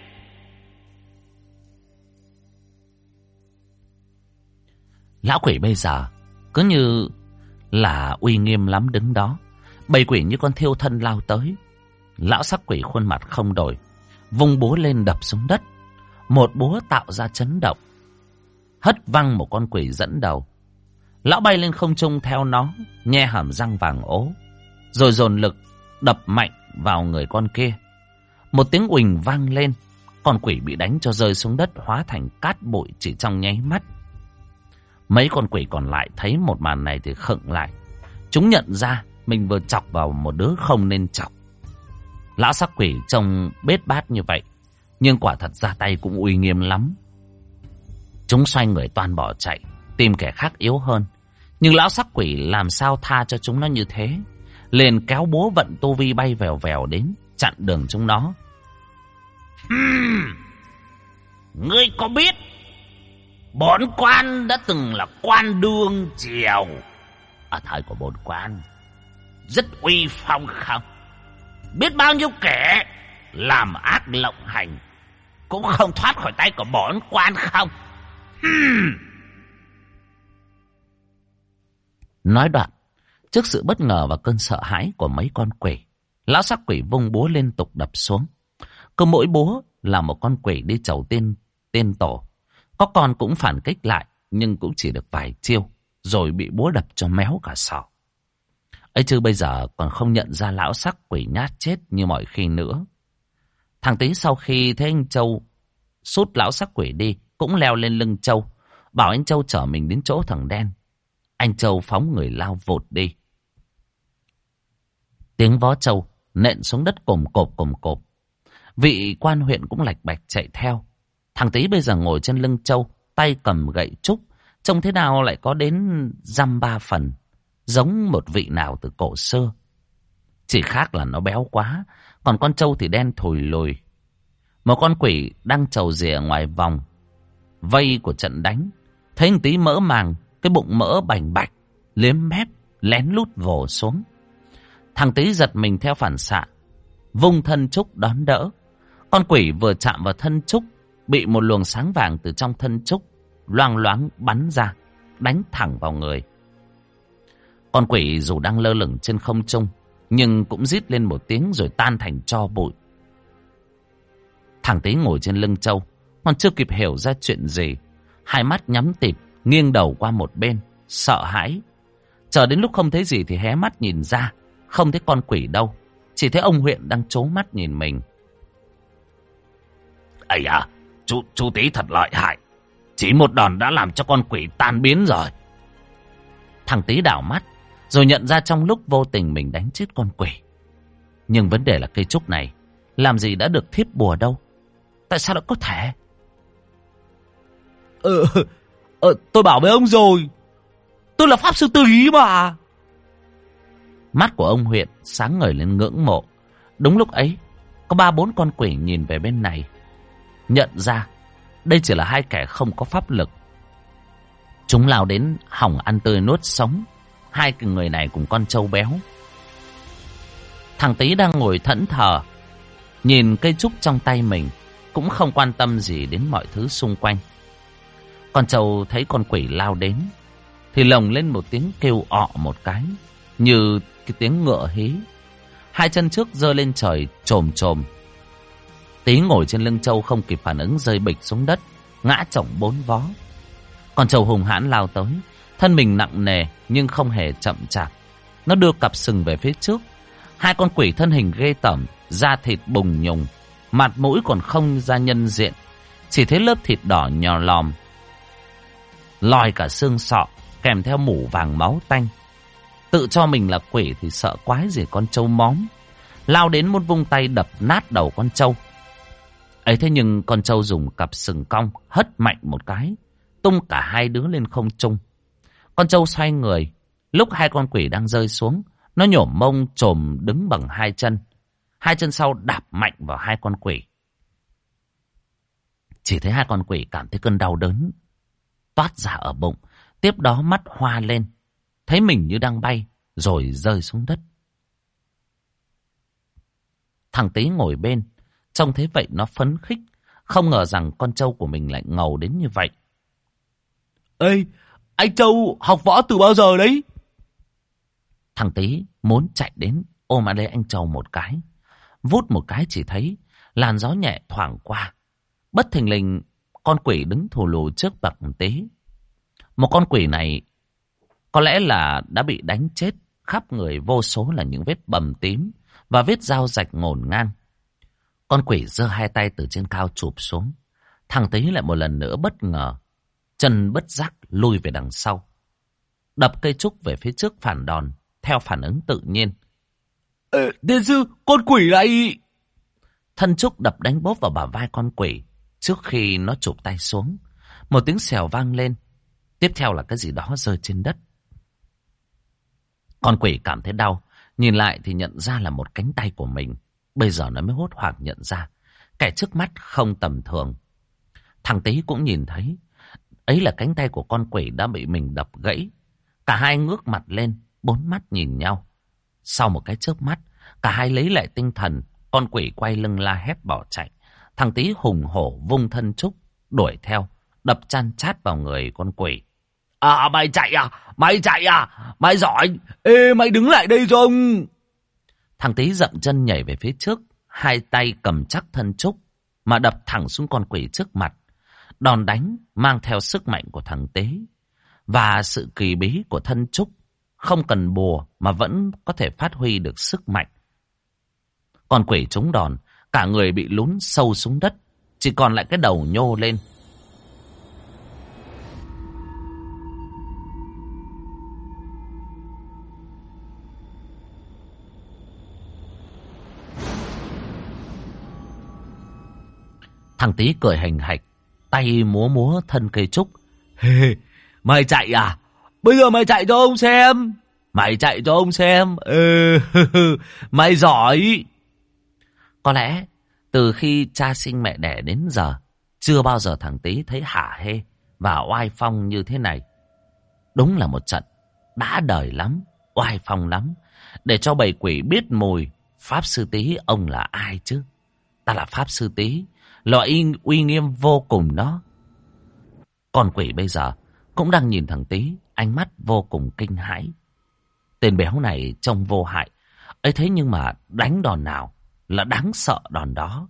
Lão quỷ bây giờ cứ như là uy nghiêm lắm đứng đó. Bầy quỷ như con thiêu thân lao tới. Lão sắc quỷ khuôn mặt không đổi, vung búa lên đập xuống đất. Một búa tạo ra chấn động, hất văng một con quỷ dẫn đầu. Lão bay lên không trung theo nó, nhe hàm răng vàng ố, rồi dồn lực đập mạnh vào người con kia. Một tiếng uỳnh vang lên, con quỷ bị đánh cho rơi xuống đất hóa thành cát bụi chỉ trong nháy mắt. Mấy con quỷ còn lại thấy một màn này thì khựng lại. Chúng nhận ra mình vừa chọc vào một đứa không nên chọc. Lão sắc quỷ trông bết bát như vậy, nhưng quả thật ra tay cũng uy nghiêm lắm. Chúng xoay người toan bỏ chạy, tìm kẻ khác yếu hơn. Nhưng lão sắc quỷ làm sao tha cho chúng nó như thế, liền kéo búa vận tu vi bay vèo vèo đến, chặn đường chúng nó. Ngươi có biết bổn quan đã từng là quan đương triều ở thời của bổn quan rất uy phong không? Biết bao nhiêu kẻ làm ác lộng hành cũng không thoát khỏi tay của bổn quan không? Nói đoạn, trước sự bất ngờ và cơn sợ hãi của mấy con quỷ, lão sắc quỷ vung búa liên tục đập xuống. Cứ mỗi búa là một con quỷ đi chầu tên tổ. Có con cũng phản kích lại, nhưng cũng chỉ được vài chiêu, rồi bị búa đập cho méo cả sọ. Ấy chứ bây giờ còn không nhận ra lão sắc quỷ nhát chết như mọi khi nữa. Thằng Tí sau khi thấy anh Châu sút lão sắc quỷ đi, cũng leo lên lưng Châu, bảo anh Châu chở mình đến chỗ thằng đen. Anh Châu phóng người lao vụt đi. Tiếng vó Châu nện xuống đất cồm cộp. Vị quan huyện cũng lạch bạch chạy theo. Thằng Tí bây giờ ngồi trên lưng Châu, tay cầm gậy trúc, trông thế nào lại có đến dăm ba phần, giống một vị nào từ cổ xưa. Chỉ khác là nó béo quá, còn con Châu thì đen thùi lùi. Một con quỷ đang trầu rìa ngoài vòng vây của trận đánh, Thấy thằng Tý mỡ màng, cái bụng mỡ bành bạch, liếm mép, lén lút vồ xuống. Thằng Tý giật mình theo phản xạ, vung thân trúc đón đỡ. Con quỷ vừa chạm vào thân trúc, bị một luồng sáng vàng từ trong thân trúc loang loáng bắn ra, đánh thẳng vào người. Con quỷ dù đang lơ lửng trên không trung, nhưng cũng rít lên một tiếng rồi tan thành tro bụi. Thằng Tý ngồi trên lưng trâu, còn chưa kịp hiểu ra chuyện gì, hai mắt nhắm tịt, nghiêng đầu qua một bên, sợ hãi. Chờ đến lúc không thấy gì thì hé mắt nhìn ra, không thấy con quỷ đâu, chỉ thấy ông huyện đang trố mắt nhìn mình. Ây à, chú Tý thật lợi hại, chỉ một đòn đã làm cho con quỷ tan biến rồi. Thằng Tý đảo mắt, rồi nhận ra trong lúc vô tình mình đánh chết con quỷ. Nhưng vấn đề là cây trúc này làm gì đã được thiếp bùa đâu, tại sao lại có thể? Tôi bảo với ông rồi, tôi là pháp sư Tý mà. Mắt của ông huyện sáng ngời lên ngưỡng mộ. Đúng lúc ấy, có 3-4 con quỷ nhìn về bên này, nhận ra đây chỉ là hai kẻ không có pháp lực. Chúng lao đến hỏng ăn tươi nuốt sống hai người này cùng con trâu béo. Thằng Tý đang ngồi thẫn thờ, nhìn cây trúc trong tay mình, cũng không quan tâm gì đến mọi thứ xung quanh. Con trâu thấy con quỷ lao đến thì lồng lên một tiếng kêu ọ một cái, như cái tiếng ngựa hí. Hai chân trước giơ lên trời chồm chồm. Tý ngồi trên lưng trâu không kịp phản ứng, rơi bịch xuống đất, ngã chổng 4 vó. Con trâu hùng hãn lao tới, thân mình nặng nề nhưng không hề chậm chạp. Nó đưa cặp sừng về phía trước. Hai con quỷ thân hình ghê tởm, da thịt bùng nhùng, mặt mũi còn không ra nhân diện, chỉ thấy lớp thịt đỏ nhò lòm, lòi cả xương sọ, kèm theo mủ vàng máu tanh. Tự cho mình là quỷ thì sợ quái gì con trâu móm, lao đến muốn vung tay đập nát đầu con trâu. Ấy thế nhưng con trâu dùng cặp sừng cong hất mạnh một cái, tung cả hai đứa lên không trung. Con trâu xoay người, lúc hai con quỷ đang rơi xuống, nó nhổm mông chồm đứng bằng hai chân sau đạp mạnh vào hai con quỷ. Chỉ thấy hai con quỷ cảm thấy cơn đau đớn toát ra ở bụng, tiếp đó mắt hoa lên, thấy mình như đang bay, rồi rơi xuống đất. Thằng Tý ngồi bên, trông thấy vậy nó phấn khích, không ngờ rằng con trâu của mình lại ngầu đến như vậy. Ê, anh Châu học võ từ bao giờ đấy? Thằng Tý muốn chạy đến ôm lấy anh Châu một cái. Vút một cái chỉ thấy làn gió nhẹ thoảng qua. Bất thình lình, con quỷ đứng thù lù trước mặt Tý. Một con quỷ này có lẽ là đã bị đánh chết, khắp người vô số là những vết bầm tím và vết dao rạch ngổn ngang. Con quỷ giơ hai tay từ trên cao chụp xuống. Thằng Tý lại một lần nữa bất ngờ, chân bất giác lui về đằng sau, đập cây trúc về phía trước phản đòn theo phản ứng tự nhiên. Tiên sư, con quỷ này... Thân trúc đập đánh bốp vào bả vai con quỷ trước khi nó chụp tay xuống. Một tiếng xèo vang lên, tiếp theo là cái gì đó rơi trên đất. Con quỷ cảm thấy đau, nhìn lại thì nhận ra là một cánh tay của mình. Bây giờ nó mới hốt hoảng nhận ra kẻ trước mắt không tầm thường. Thằng Tý cũng nhìn thấy ấy là cánh tay của con quỷ đã bị mình đập gãy. Cả hai ngước mặt lên, bốn mắt nhìn nhau. Sau một cái chớp mắt, cả hai lấy lại tinh thần. Con quỷ quay lưng la hét bỏ chạy. Thằng Tý hùng hổ vung thân trúc đuổi theo, đập chan chát vào người con quỷ. Mày chạy à? Mày chạy à? Mày giỏi. Ê, mày đứng lại đây cho ông. Thằng Tý dậm chân nhảy về phía trước, hai tay cầm chắc thân trúc mà đập thẳng xuống con quỷ trước mặt. Đòn đánh mang theo sức mạnh của thằng Tý và sự kỳ bí của thân trúc, không cần bùa mà vẫn có thể phát huy được sức mạnh. Con quỷ trúng đòn, cả người bị lún sâu xuống đất, chỉ còn lại cái đầu nhô lên. Thằng Tý cười hành hạch, tay múa múa thân cây trúc. Hey, mày chạy à? Bây giờ mày chạy cho ông xem. Mày chạy cho ông xem. Mày giỏi. Có lẽ từ khi cha sinh mẹ đẻ đến giờ, chưa bao giờ thằng Tý thấy hả hê và oai phong như thế này. Đúng là một trận đã đời lắm, oai phong lắm. Để cho bầy quỷ biết mùi, Pháp Sư Tý ông là ai chứ? Ta là Pháp Sư Tý, loại uy nghiêm vô cùng đó. Con quỷ bây giờ cũng đang nhìn thằng Tý, ánh mắt vô cùng kinh hãi. Tên béo này trông vô hại, ấy thế nhưng mà đánh đòn nào là đáng sợ đòn đó.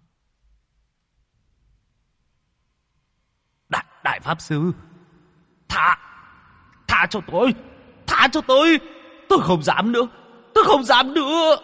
Đại Pháp Sư, tha cho tôi, tha cho tôi không dám nữa, tôi không dám nữa.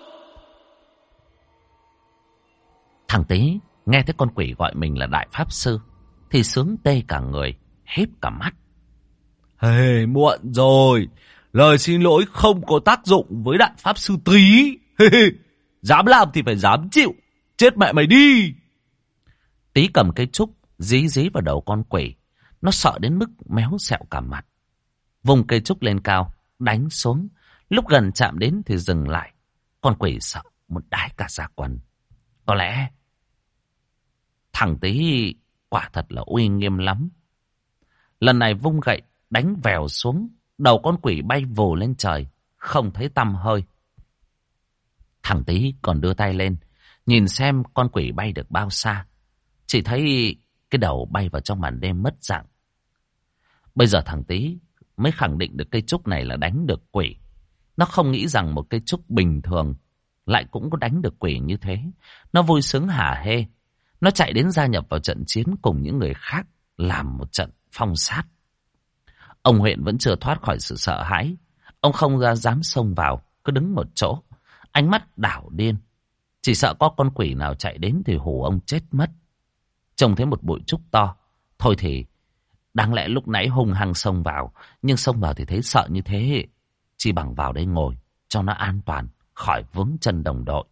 Thằng Tý nghe thấy con quỷ gọi mình là Đại Pháp Sư thì sướng tê cả người, híp cả mắt. Hey, muộn rồi, lời xin lỗi không có tác dụng với Đại Pháp Sư Tý. Dám làm thì phải dám chịu, chết mẹ mày đi. Tý cầm cây trúc dí vào đầu con quỷ, nó sợ đến mức méo xẹo cả mặt. Vùng cây trúc lên cao, đánh xuống, lúc gần chạm đến thì dừng lại. Con quỷ sợ muốn đái cả da quần. Có lẽ thằng Tý quả thật là uy nghiêm lắm. Lần này vung gậy đánh vèo xuống, đầu con quỷ bay vồ lên trời, không thấy tăm hơi. Thằng Tý còn đưa tay lên, nhìn xem con quỷ bay được bao xa. Chỉ thấy cái đầu bay vào trong màn đêm mất dạng. Bây giờ thằng Tý mới khẳng định được cây trúc này là đánh được quỷ. Nó không nghĩ rằng một cây trúc bình thường lại cũng có đánh được quỷ như thế. Nó vui sướng hả hê. Nó chạy đến gia nhập vào trận chiến cùng những người khác, làm một trận phong sát. Ông huyện vẫn chưa thoát khỏi sự sợ hãi. Ông không dám xông vào, cứ đứng một chỗ, ánh mắt đảo điên. Chỉ sợ có con quỷ nào chạy đến thì hù ông chết mất. Trông thấy một bụi trúc to, thôi thì đáng lẽ lúc nãy hung hăng xông vào, nhưng xông vào thì thấy sợ như thế, chỉ bằng vào đây ngồi cho nó an toàn, khỏi vướng chân đồng đội.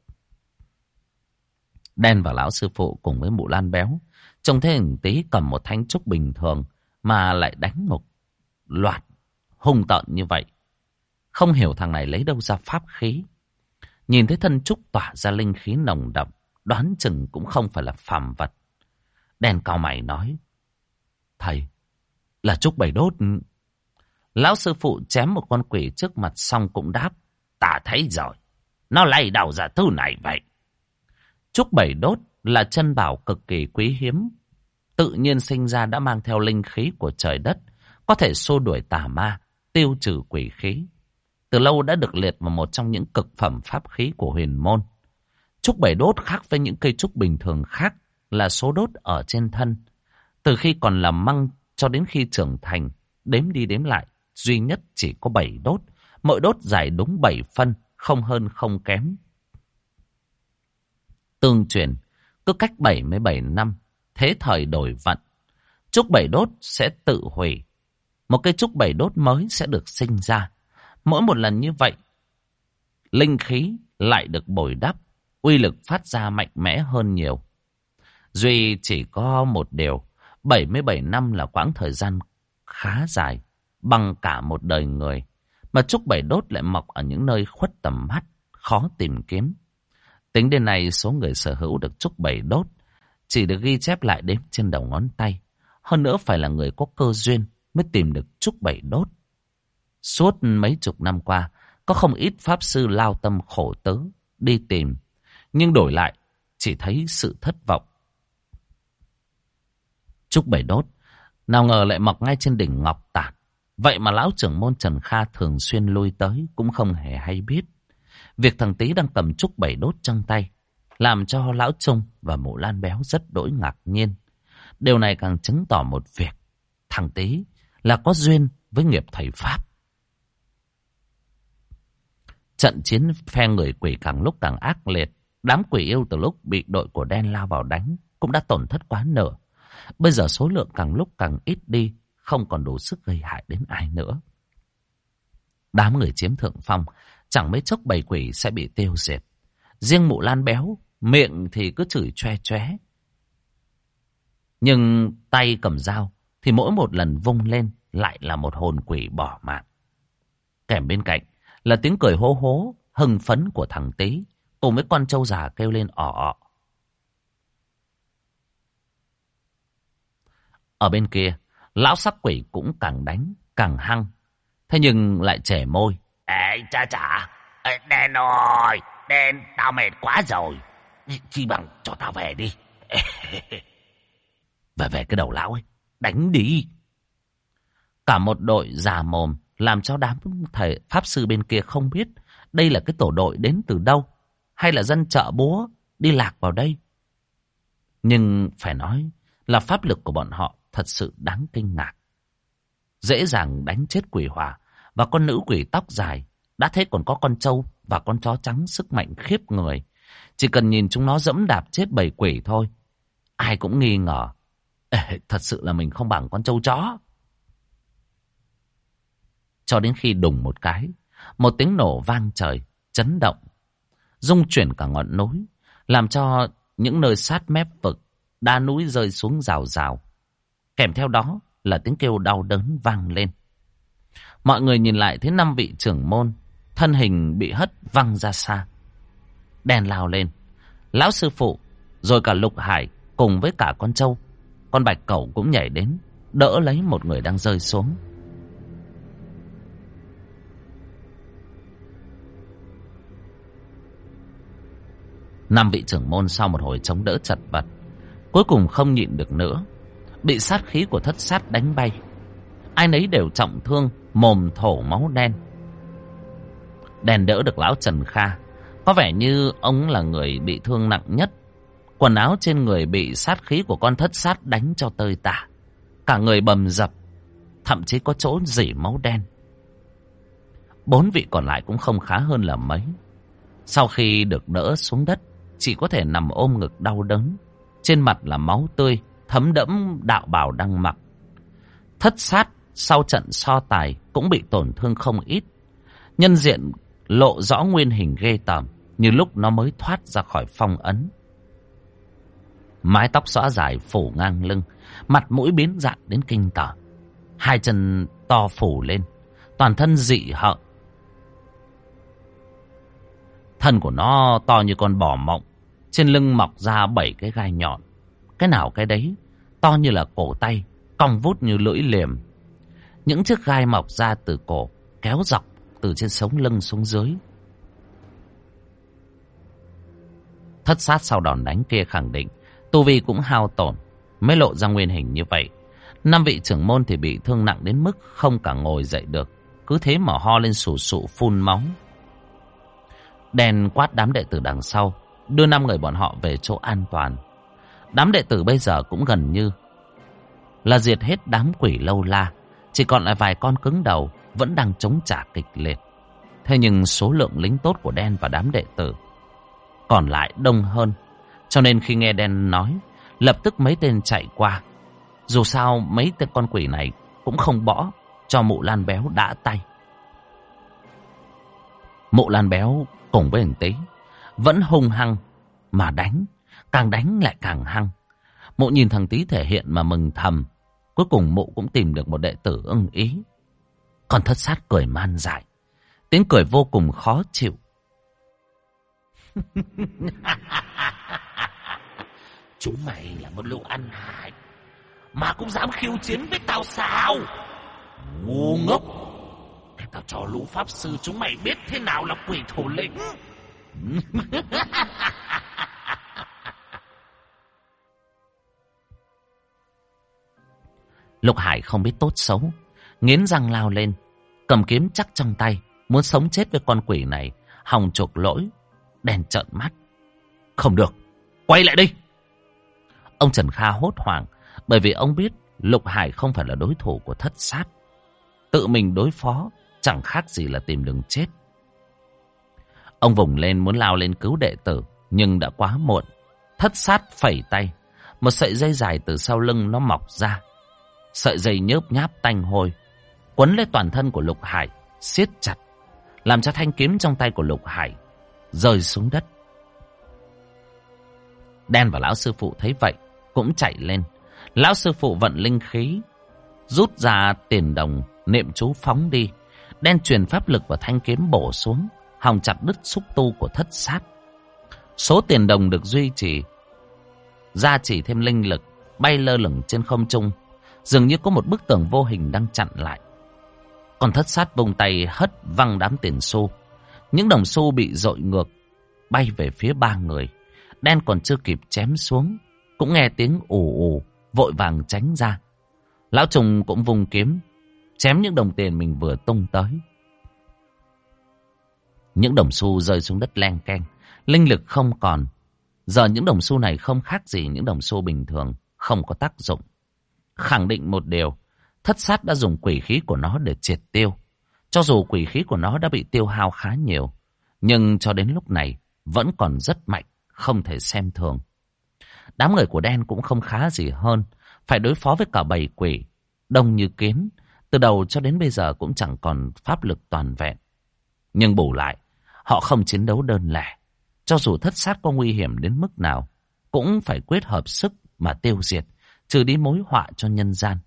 Đen và lão sư phụ cùng với mụ Lan béo trông thấy thằng Tý cầm một thanh trúc bình thường mà lại đánh một loạt hung tợn như vậy. Không hiểu thằng này lấy đâu ra pháp khí. Nhìn thấy thân trúc tỏa ra linh khí nồng đậm, đoán chừng cũng không phải là phàm vật. Đen cau mày nói: Thầy, là trúc bảy đốt. Lão sư phụ chém một con quỷ trước mặt xong cũng đáp: Ta thấy rồi, nó lay đầu ra thứ này vậy. Trúc bảy đốt là chân bảo cực kỳ quý hiếm, tự nhiên sinh ra đã mang theo linh khí của trời đất, có thể xua đuổi tà ma, tiêu trừ quỷ khí. Từ lâu đã được liệt vào một trong những cực phẩm pháp khí của huyền môn. Trúc bảy đốt khác với những cây trúc bình thường khác là số đốt ở trên thân. Từ khi còn là măng cho đến khi trưởng thành, đếm đi đếm lại, duy nhất chỉ có 7 đốt. Mỗi đốt dài đúng 7 phân, không hơn không kém. Tương truyền, cứ cách 77 năm, thế thời đổi vận, trúc bảy đốt sẽ tự hủy. Một cây trúc bảy đốt mới sẽ được sinh ra. Mỗi một lần như vậy, linh khí lại được bồi đắp, uy lực phát ra mạnh mẽ hơn nhiều. Duy chỉ có một điều, 77 năm là quãng thời gian khá dài, bằng cả một đời người. Mà trúc bảy đốt lại mọc ở những nơi khuất tầm mắt, khó tìm kiếm. Tính đến nay, số người sở hữu được trúc bảy đốt chỉ được ghi chép lại đếm trên đầu ngón tay. Hơn nữa phải là người có cơ duyên mới tìm được trúc bảy đốt. Suốt mấy chục năm qua, có không ít pháp sư lao tâm khổ tứ đi tìm, nhưng đổi lại chỉ thấy sự thất vọng. Trúc bảy đốt nào ngờ lại mọc ngay trên đỉnh Ngọc Tản. Vậy mà lão trưởng môn Trần Kha thường xuyên lui tới cũng không hề hay biết. Việc thằng Tý đang cầm trúc bảy đốt trong tay làm cho lão Trung và mụ Lan béo rất đỗi ngạc nhiên. Điều này càng chứng tỏ một việc, thằng Tý là có duyên với nghiệp thầy Pháp. Trận chiến phe người quỷ càng lúc càng ác liệt. Đám quỷ yêu từ lúc bị đội của Đen lao vào đánh cũng đã tổn thất quá nửa. Bây giờ số lượng càng lúc càng ít đi, không còn đủ sức gây hại đến ai nữa. Đám người chiếm thượng phong, chẳng mấy chốc bầy quỷ sẽ bị tiêu diệt. Riêng mụ Lan béo, miệng thì cứ chửi choe choé, nhưng tay cầm dao thì mỗi một lần vung lên lại là một hồn quỷ bỏ mạng. Kèm bên cạnh là tiếng cười hố hố, hưng phấn của thằng Tý, cùng với con trâu già kêu lên ỏ ọ. Ở bên kia, Lão sắc quỷ cũng càng đánh càng hăng. Thế nhưng lại trẻ môi. Ê cha chả, đen ơi, đen, tao mệt quá rồi. Chi bằng cho tao về đi. Về cái đầu lão ấy, đánh đi. Cả một đội già mồm làm cho đám thầy pháp sư bên kia không biết đây là cái tổ đội đến từ đâu, hay là dân chợ búa đi lạc vào đây. Nhưng phải nói là pháp lực của bọn họ thật sự đáng kinh ngạc. Dễ dàng đánh chết quỷ hỏa và con nữ quỷ tóc dài. Đã thế còn có con trâu và con chó trắng sức mạnh khiếp người. Chỉ cần nhìn chúng nó dẫm đạp chết bầy quỷ thôi, ai cũng nghi ngờ. Thật sự là mình không bằng con trâu chó. Cho đến khi đùng một cái, một tiếng nổ vang trời, chấn động, rung chuyển cả ngọn núi, làm cho những nơi sát mép vực, đá núi rơi xuống rào rào. Kèm theo đó là tiếng kêu đau đớn vang lên. Mọi người nhìn lại thấy 5 vị trưởng môn, thân hình bị hất văng ra xa. Đèn lao lên, lão sư phụ, rồi cả Lục Hải cùng với cả con trâu, con bạch cẩu cũng nhảy đến, đỡ lấy một người đang rơi xuống. Năm vị trưởng môn sau một hồi chống đỡ chật vật, cuối cùng không nhịn được nữa, bị sát khí của thất sát đánh bay. Ai nấy đều trọng thương, mồm thổ máu đen. Đèn đỡ được lão Trần Kha, có vẻ như ông là người bị thương nặng nhất. Quần áo trên người bị sát khí của con thất sát đánh cho tơi tả, cả người bầm dập, thậm chí có chỗ rỉ máu đen. 4 vị còn lại cũng không khá hơn là mấy. Sau khi được đỡ xuống đất, chỉ có thể nằm ôm ngực đau đớn. Trên mặt là máu tươi, thấm đẫm đạo bào đang mặc. Thất sát sau trận so tài cũng bị tổn thương không ít. Nhân diện lộ rõ nguyên hình ghê tởm, như lúc nó mới thoát ra khỏi phong ấn. Mái tóc xõa dài phủ ngang lưng, mặt mũi biến dạng đến kinh tởm. 2 chân to phủ lên, toàn thân dị hợm. Thân của nó to như con bò mộng, trên lưng mọc ra 7 cái gai nhọn. Cái nào cái đấy, to như là cổ tay, cong vút như lưỡi liềm. Những chiếc gai mọc ra từ cổ, kéo dọc từ trên sống lưng xuống dưới. Thất sát sau đòn đánh kia khẳng định tu vi cũng hao tổn, mới lộ ra nguyên hình như vậy. 5 vị trưởng môn thì bị thương nặng đến mức không cả ngồi dậy được, cứ thế mà ho lên sù sụ phun máu. Đèn quát đám đệ tử đằng sau, đưa 5 người bọn họ về chỗ an toàn. Đám đệ tử bây giờ cũng gần như là diệt hết đám quỷ lâu la, chỉ còn lại vài con cứng đầu vẫn đang chống trả kịch liệt. Thế nhưng số lượng lính tốt của Đen và đám đệ tử còn lại đông hơn, cho nên khi nghe Đen nói, lập tức mấy tên chạy qua. Dù sao mấy tên con quỷ này cũng không bỏ cho Mụ Lan Béo đã tay. Mụ Lan Béo cùng với hình Tý vẫn hung hăng mà đánh, càng đánh lại càng hăng. Mụ nhìn thằng Tý thể hiện mà mừng thầm. Cuối cùng Mụ cũng tìm được một đệ tử ưng ý. Còn thất sát cười man dại, tiếng cười vô cùng khó chịu. Chúng mày là một lũ ăn hại mà cũng dám khiêu chiến với tao sao? Ngu ngốc! Để tao cho lũ pháp sư chúng mày biết thế nào là quỷ thủ lĩnh. Lục Hải không biết tốt xấu, nghiến răng lao lên, cầm kiếm chắc trong tay, muốn sống chết với con quỷ này, hòng chuộc lỗi. Đen trợn mắt. Không được, quay lại đi! Ông Trần Kha hốt hoảng, bởi vì ông biết Lục Hải không phải là đối thủ của thất sát. Tự mình đối phó chẳng khác gì là tìm đường chết. Ông vùng lên muốn lao lên cứu đệ tử, nhưng đã quá muộn. Thất sát phẩy tay, một sợi dây dài từ sau lưng nó mọc ra. Sợi dây nhớp nháp tanh hôi, quấn lấy toàn thân của Lục Hải, siết chặt, làm cho thanh kiếm trong tay của Lục Hải rơi xuống đất. Đen và lão sư phụ thấy vậy cũng chạy lên. Lão sư phụ vận linh khí, rút ra tiền đồng, niệm chú phóng đi. Đen truyền pháp lực vào thanh kiếm bổ xuống, hòng chặt đứt xúc tu của thất sát. Số tiền đồng được duy trì, gia trì thêm linh lực, bay lơ lửng trên không trung. Dường như có một bức tường vô hình đang chặn lại. Con thất sát vung tay hất văng đám tiền xu. Những đồng xu bị dội ngược, bay về phía ba người. Đen còn chưa kịp chém xuống, cũng nghe tiếng ù ù, vội vàng tránh ra. Lão Trùng cũng vung kiếm, chém những đồng tiền mình vừa tung tới. Những đồng xu rơi xuống đất leng keng, linh lực không còn. Giờ những đồng xu này không khác gì những đồng xu bình thường, không có tác dụng. Khẳng định một điều, thất sát đã dùng quỷ khí của nó để triệt tiêu. Cho dù quỷ khí của nó đã bị tiêu hao khá nhiều, nhưng cho đến lúc này vẫn còn rất mạnh, không thể xem thường. Đám người của đen cũng không khá gì hơn, phải đối phó với cả bầy quỷ, đông như kiến, từ đầu cho đến bây giờ cũng chẳng còn pháp lực toàn vẹn. Nhưng bù lại, họ không chiến đấu đơn lẻ. Cho dù thất sát có nguy hiểm đến mức nào, cũng phải quyết hợp sức mà tiêu diệt, trừ đi mối họa cho nhân gian.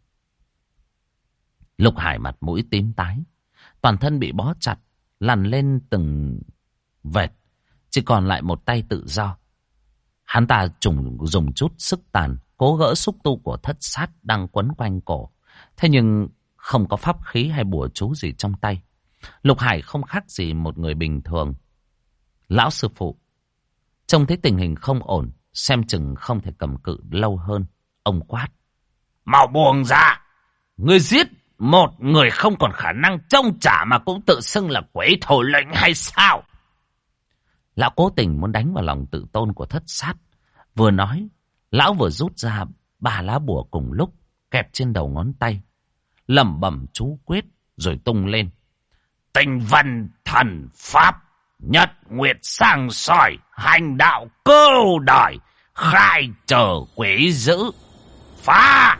Lục Hải mặt mũi tím tái, toàn thân bị bó chặt, lằn lên từng vệt, chỉ còn lại một tay tự do. Hắn ta dùng chút sức tàn, cố gỡ xúc tu của thất sát đang quấn quanh cổ. Thế nhưng không có pháp khí hay bùa chú gì trong tay. Lục Hải không khác gì một người bình thường. Lão sư phụ trông thấy tình hình không ổn, xem chừng không thể cầm cự lâu hơn. Ông quát: Mau buông ra! Ngươi giết một người không còn khả năng trông trả mà cũng tự xưng là quỷ thủ lĩnh hay sao? Lão cố tình muốn đánh vào lòng tự tôn của thất sát. Vừa nói, lão vừa rút ra 3 lá bùa cùng lúc, kẹp trên đầu ngón tay, lẩm bẩm chú quyết rồi tung lên. Tinh văn thần pháp, nhật nguyệt sang soi, hành đạo câu đời, khai trở quỷ dữ, phá!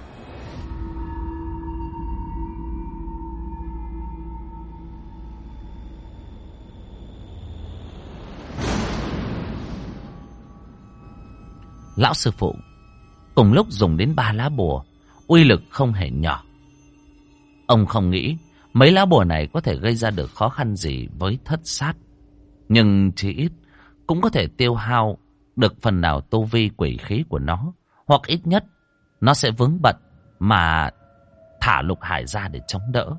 Lão sư phụ cùng lúc dùng đến 3 lá bùa, uy lực không hề nhỏ. Ông không nghĩ mấy lá bùa này có thể gây ra được khó khăn gì với thất sát, nhưng chỉ ít cũng có thể tiêu hao được phần nào tu vi quỷ khí của nó, hoặc ít nhất nó sẽ vướng bận mà thả Lục Hải ra để chống đỡ.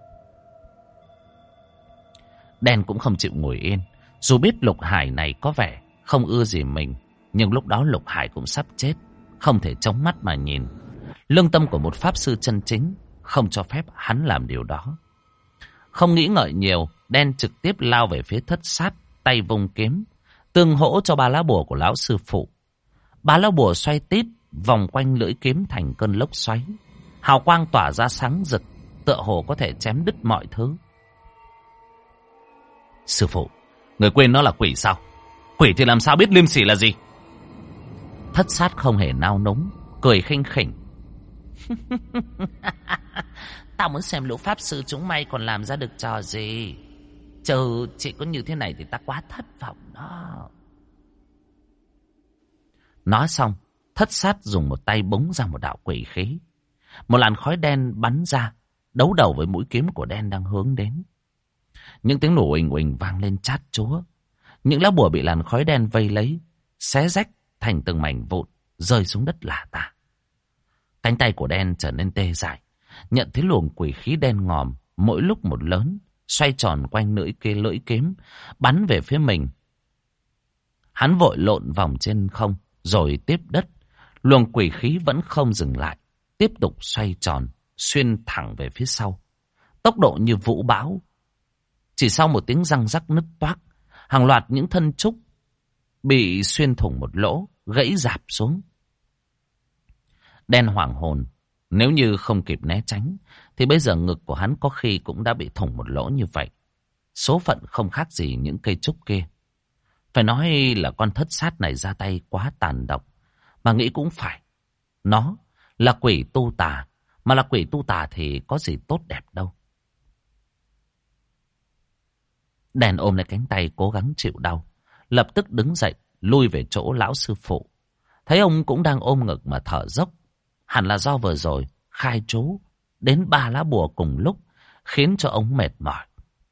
Đen cũng không chịu ngồi yên, dù biết Lục Hải này có vẻ không ưa gì mình, nhưng lúc đó Lục Hải cũng sắp chết, không thể chống mắt mà nhìn. Lương tâm của một pháp sư chân chính không cho phép hắn làm điều đó. Không nghĩ ngợi nhiều, Đen trực tiếp lao về phía thất sát, tay vung kiếm, tương hỗ cho 3 lá bùa của lão sư phụ. 3 lá bùa xoay tít, vòng quanh lưỡi kiếm thành cơn lốc xoáy. Hào quang tỏa ra sáng rực, tựa hồ có thể chém đứt mọi thứ. Sư phụ, người quên nó là quỷ sao? Quỷ thì làm sao biết liêm sỉ là gì? Thất sát không hề nao núng, cười khinh khỉnh. Tao muốn xem lũ pháp sư chúng mày còn làm ra được trò gì. Chờ chỉ có như thế này thì ta quá thất vọng đó. Nói xong, thất sát dùng một tay búng ra một đạo quỷ khí. Một làn khói đen bắn ra, đấu đầu với mũi kiếm của Đen đang hướng đến. Những tiếng nổ uỳnh uỳnh vang lên chát chúa. Những lá bùa bị làn khói đen vây lấy, xé rách thành từng mảnh vụn, rơi xuống đất lả tả. Cánh tay của Đen trở nên tê dại, nhận thấy luồng quỷ khí đen ngòm mỗi lúc một lớn, xoay tròn quanh lưỡi kiếm, bắn về phía mình. Hắn vội lộn vòng trên không, rồi tiếp đất. Luồng quỷ khí vẫn không dừng lại, tiếp tục xoay tròn, xuyên thẳng về phía sau. Tốc độ như vũ bão. Chỉ sau một tiếng răng rắc nứt toác, hàng loạt những thân trúc bị xuyên thủng một lỗ, gãy rạp xuống. Đen hoảng hồn, nếu như không kịp né tránh, thì bây giờ ngực của hắn có khi cũng đã bị thủng một lỗ như vậy. Số phận không khác gì những cây trúc kia. Phải nói là con thất sát này ra tay quá tàn độc, mà nghĩ cũng phải. Nó là quỷ tu tà, mà là quỷ tu tà thì có gì tốt đẹp đâu. Đen ôm lấy cánh tay cố gắng chịu đau, lập tức đứng dậy, lui về chỗ lão sư phụ. Thấy ông cũng đang ôm ngực mà thở dốc. Hẳn là do vừa rồi khai chú đến 3 lá bùa cùng lúc, khiến cho ông mệt mỏi.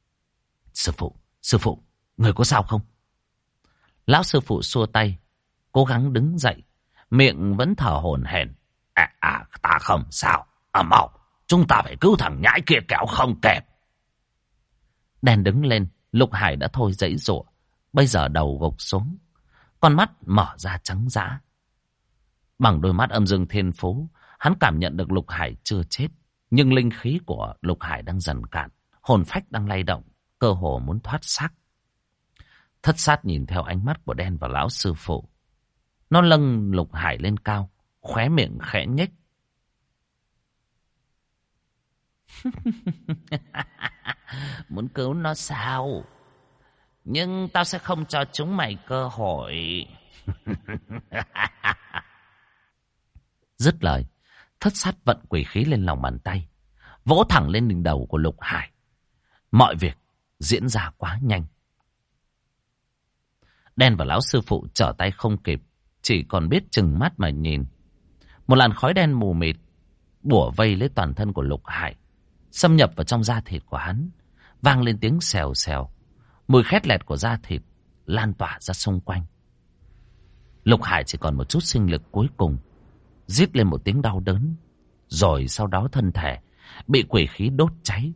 Sư phụ, người có sao không? Lão sư phụ xua tay, cố gắng đứng dậy, miệng vẫn thở hổn hển. Ta không sao. Mau, chúng ta phải cứu thằng nhãi kia kéo không kịp. Đen đứng lên, Lục Hải đã thôi giãy giụa, bây giờ đầu gục xuống, con mắt mở ra trắng dã. Bằng đôi mắt âm dương thiên phú, hắn cảm nhận được Lục Hải chưa chết, nhưng linh khí của Lục Hải đang dần cạn, hồn phách đang lay động, cơ hồ muốn thoát xác. Thất sát nhìn theo ánh mắt của Đen và lão sư phụ. Nó nâng Lục Hải lên cao, khóe miệng khẽ nhếch. Muốn cứu nó sao? Nhưng tao sẽ không cho chúng mày cơ hội. Dứt lời, thất sát vận quỷ khí lên lòng bàn tay, vỗ thẳng lên đỉnh đầu của Lục Hải. Mọi việc diễn ra quá nhanh. Đen và lão sư phụ trở tay không kịp, chỉ còn biết trừng mắt mà nhìn. Một làn khói đen mù mịt bủa vây lấy toàn thân của Lục Hải, xâm nhập vào trong da thịt của hắn, vang lên tiếng xèo xèo. Mùi khét lẹt của da thịt lan tỏa ra xung quanh. Lục Hải chỉ còn một chút sinh lực cuối cùng, rít lên một tiếng đau đớn, rồi sau đó thân thể bị quỷ khí đốt cháy.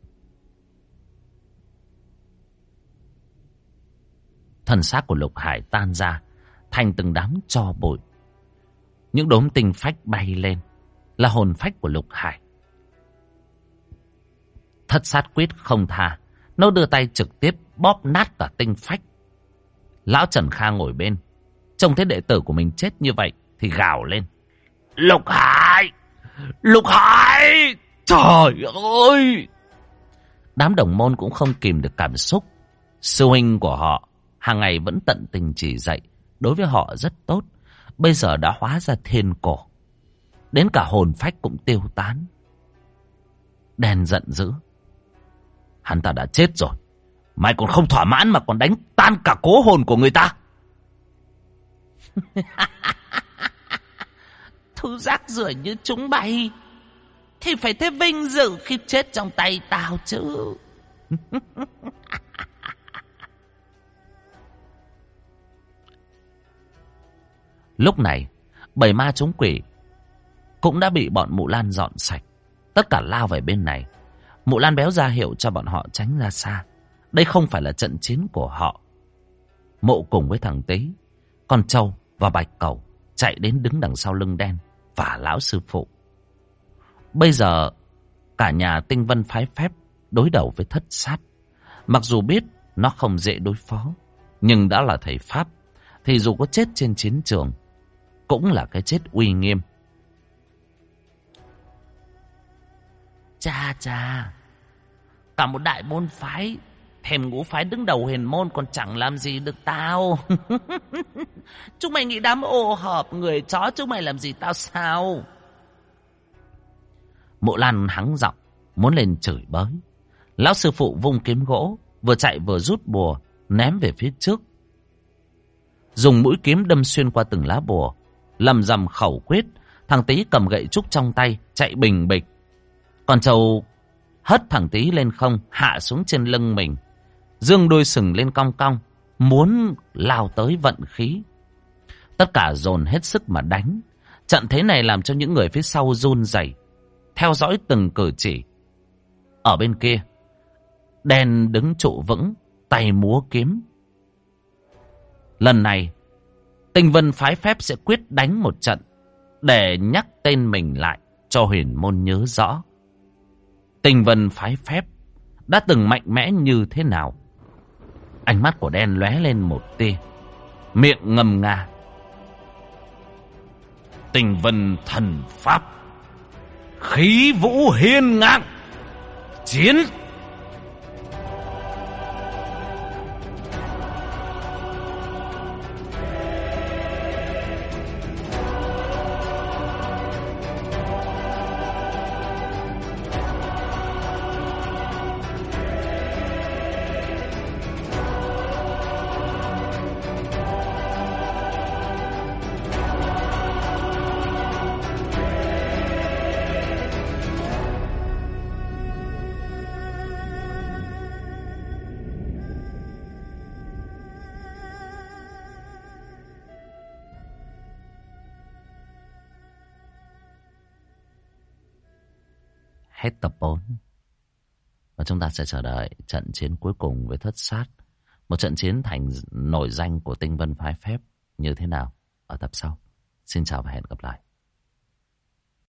Thân xác của Lục Hải tan ra thành từng đám tro bụi. Những đốm tinh phách bay lên là hồn phách của Lục Hải. Thất sát quyết không tha, nó đưa tay trực tiếp bóp nát cả tinh phách. Lão Trần Kha ngồi bên, trông thấy đệ tử của mình chết như vậy thì gào lên. Lục Hải! Lục Hải! Trời ơi! Đám đồng môn cũng không kìm được cảm xúc. Sư huynh của họ hàng ngày vẫn tận tình chỉ dạy, đối với họ rất tốt, bây giờ đã hóa ra thiên cổ. Đến cả hồn phách cũng tiêu tán. Đen giận dữ. Hắn ta đã chết rồi, mày còn không thỏa mãn mà còn đánh tan cả cố hồn của người ta. Thứ rác rưởi như chúng bay thì phải thấy vinh dự khi chết trong tay tao chứ. Lúc này, bầy ma chúng quỷ cũng đã bị bọn Mụ Lan dọn sạch. Tất cả lao về bên này. Mụ Lan béo ra hiệu cho bọn họ tránh ra xa. Đây không phải là trận chiến của họ. Mộ cùng với thằng Tý, con Trâu và Bạch Cẩu chạy đến đứng đằng sau lưng Đen và lão sư phụ. Bây giờ cả nhà Tinh Vân phái phép đối đầu với thất sát. Mặc dù biết nó không dễ đối phó, nhưng đã là thầy Pháp thì dù có chết trên chiến trường cũng là cái chết uy nghiêm. Cha, cả một đại môn phái, thèm ngũ phái đứng đầu huyền môn còn chẳng làm gì được tao. Chúng mày nghĩ đám ô hợp người chó chúng mày làm gì tao sao? Mộ Lan hắng giọng muốn lên chửi bới. Lão sư phụ vung kiếm gỗ, vừa chạy vừa rút bùa ném về phía trước, dùng mũi kiếm đâm xuyên qua từng lá bùa, lầm rầm khẩu quyết. Thằng Tý cầm gậy trúc trong tay chạy bình bịch. Con Trâu hất thằng Tý lên không, hạ xuống trên lưng mình, dương đôi sừng lên cong cong, muốn lao tới vận khí. Tất cả dồn hết sức mà đánh. Trận thế này làm cho những người phía sau run rẩy, theo dõi từng cử chỉ. Ở bên kia, Đen đứng trụ vững, tay múa kiếm. Lần này, Tinh Vân phái phép sẽ quyết đánh một trận để nhắc tên mình lại cho huyền môn nhớ rõ. Tinh Vân phái phép đã từng mạnh mẽ như thế nào. Ánh mắt của Đen lóe lên một tia, miệng ngâm nga. Tinh Vân thần pháp, khí vũ hiên ngang, chiến. Hết tập 4. Và chúng ta sẽ chờ đợi trận chiến cuối cùng với Thất Sát. Một trận chiến thành nổi danh của Tinh Vân phái phép như thế nào ở tập sau. Xin chào và hẹn gặp lại.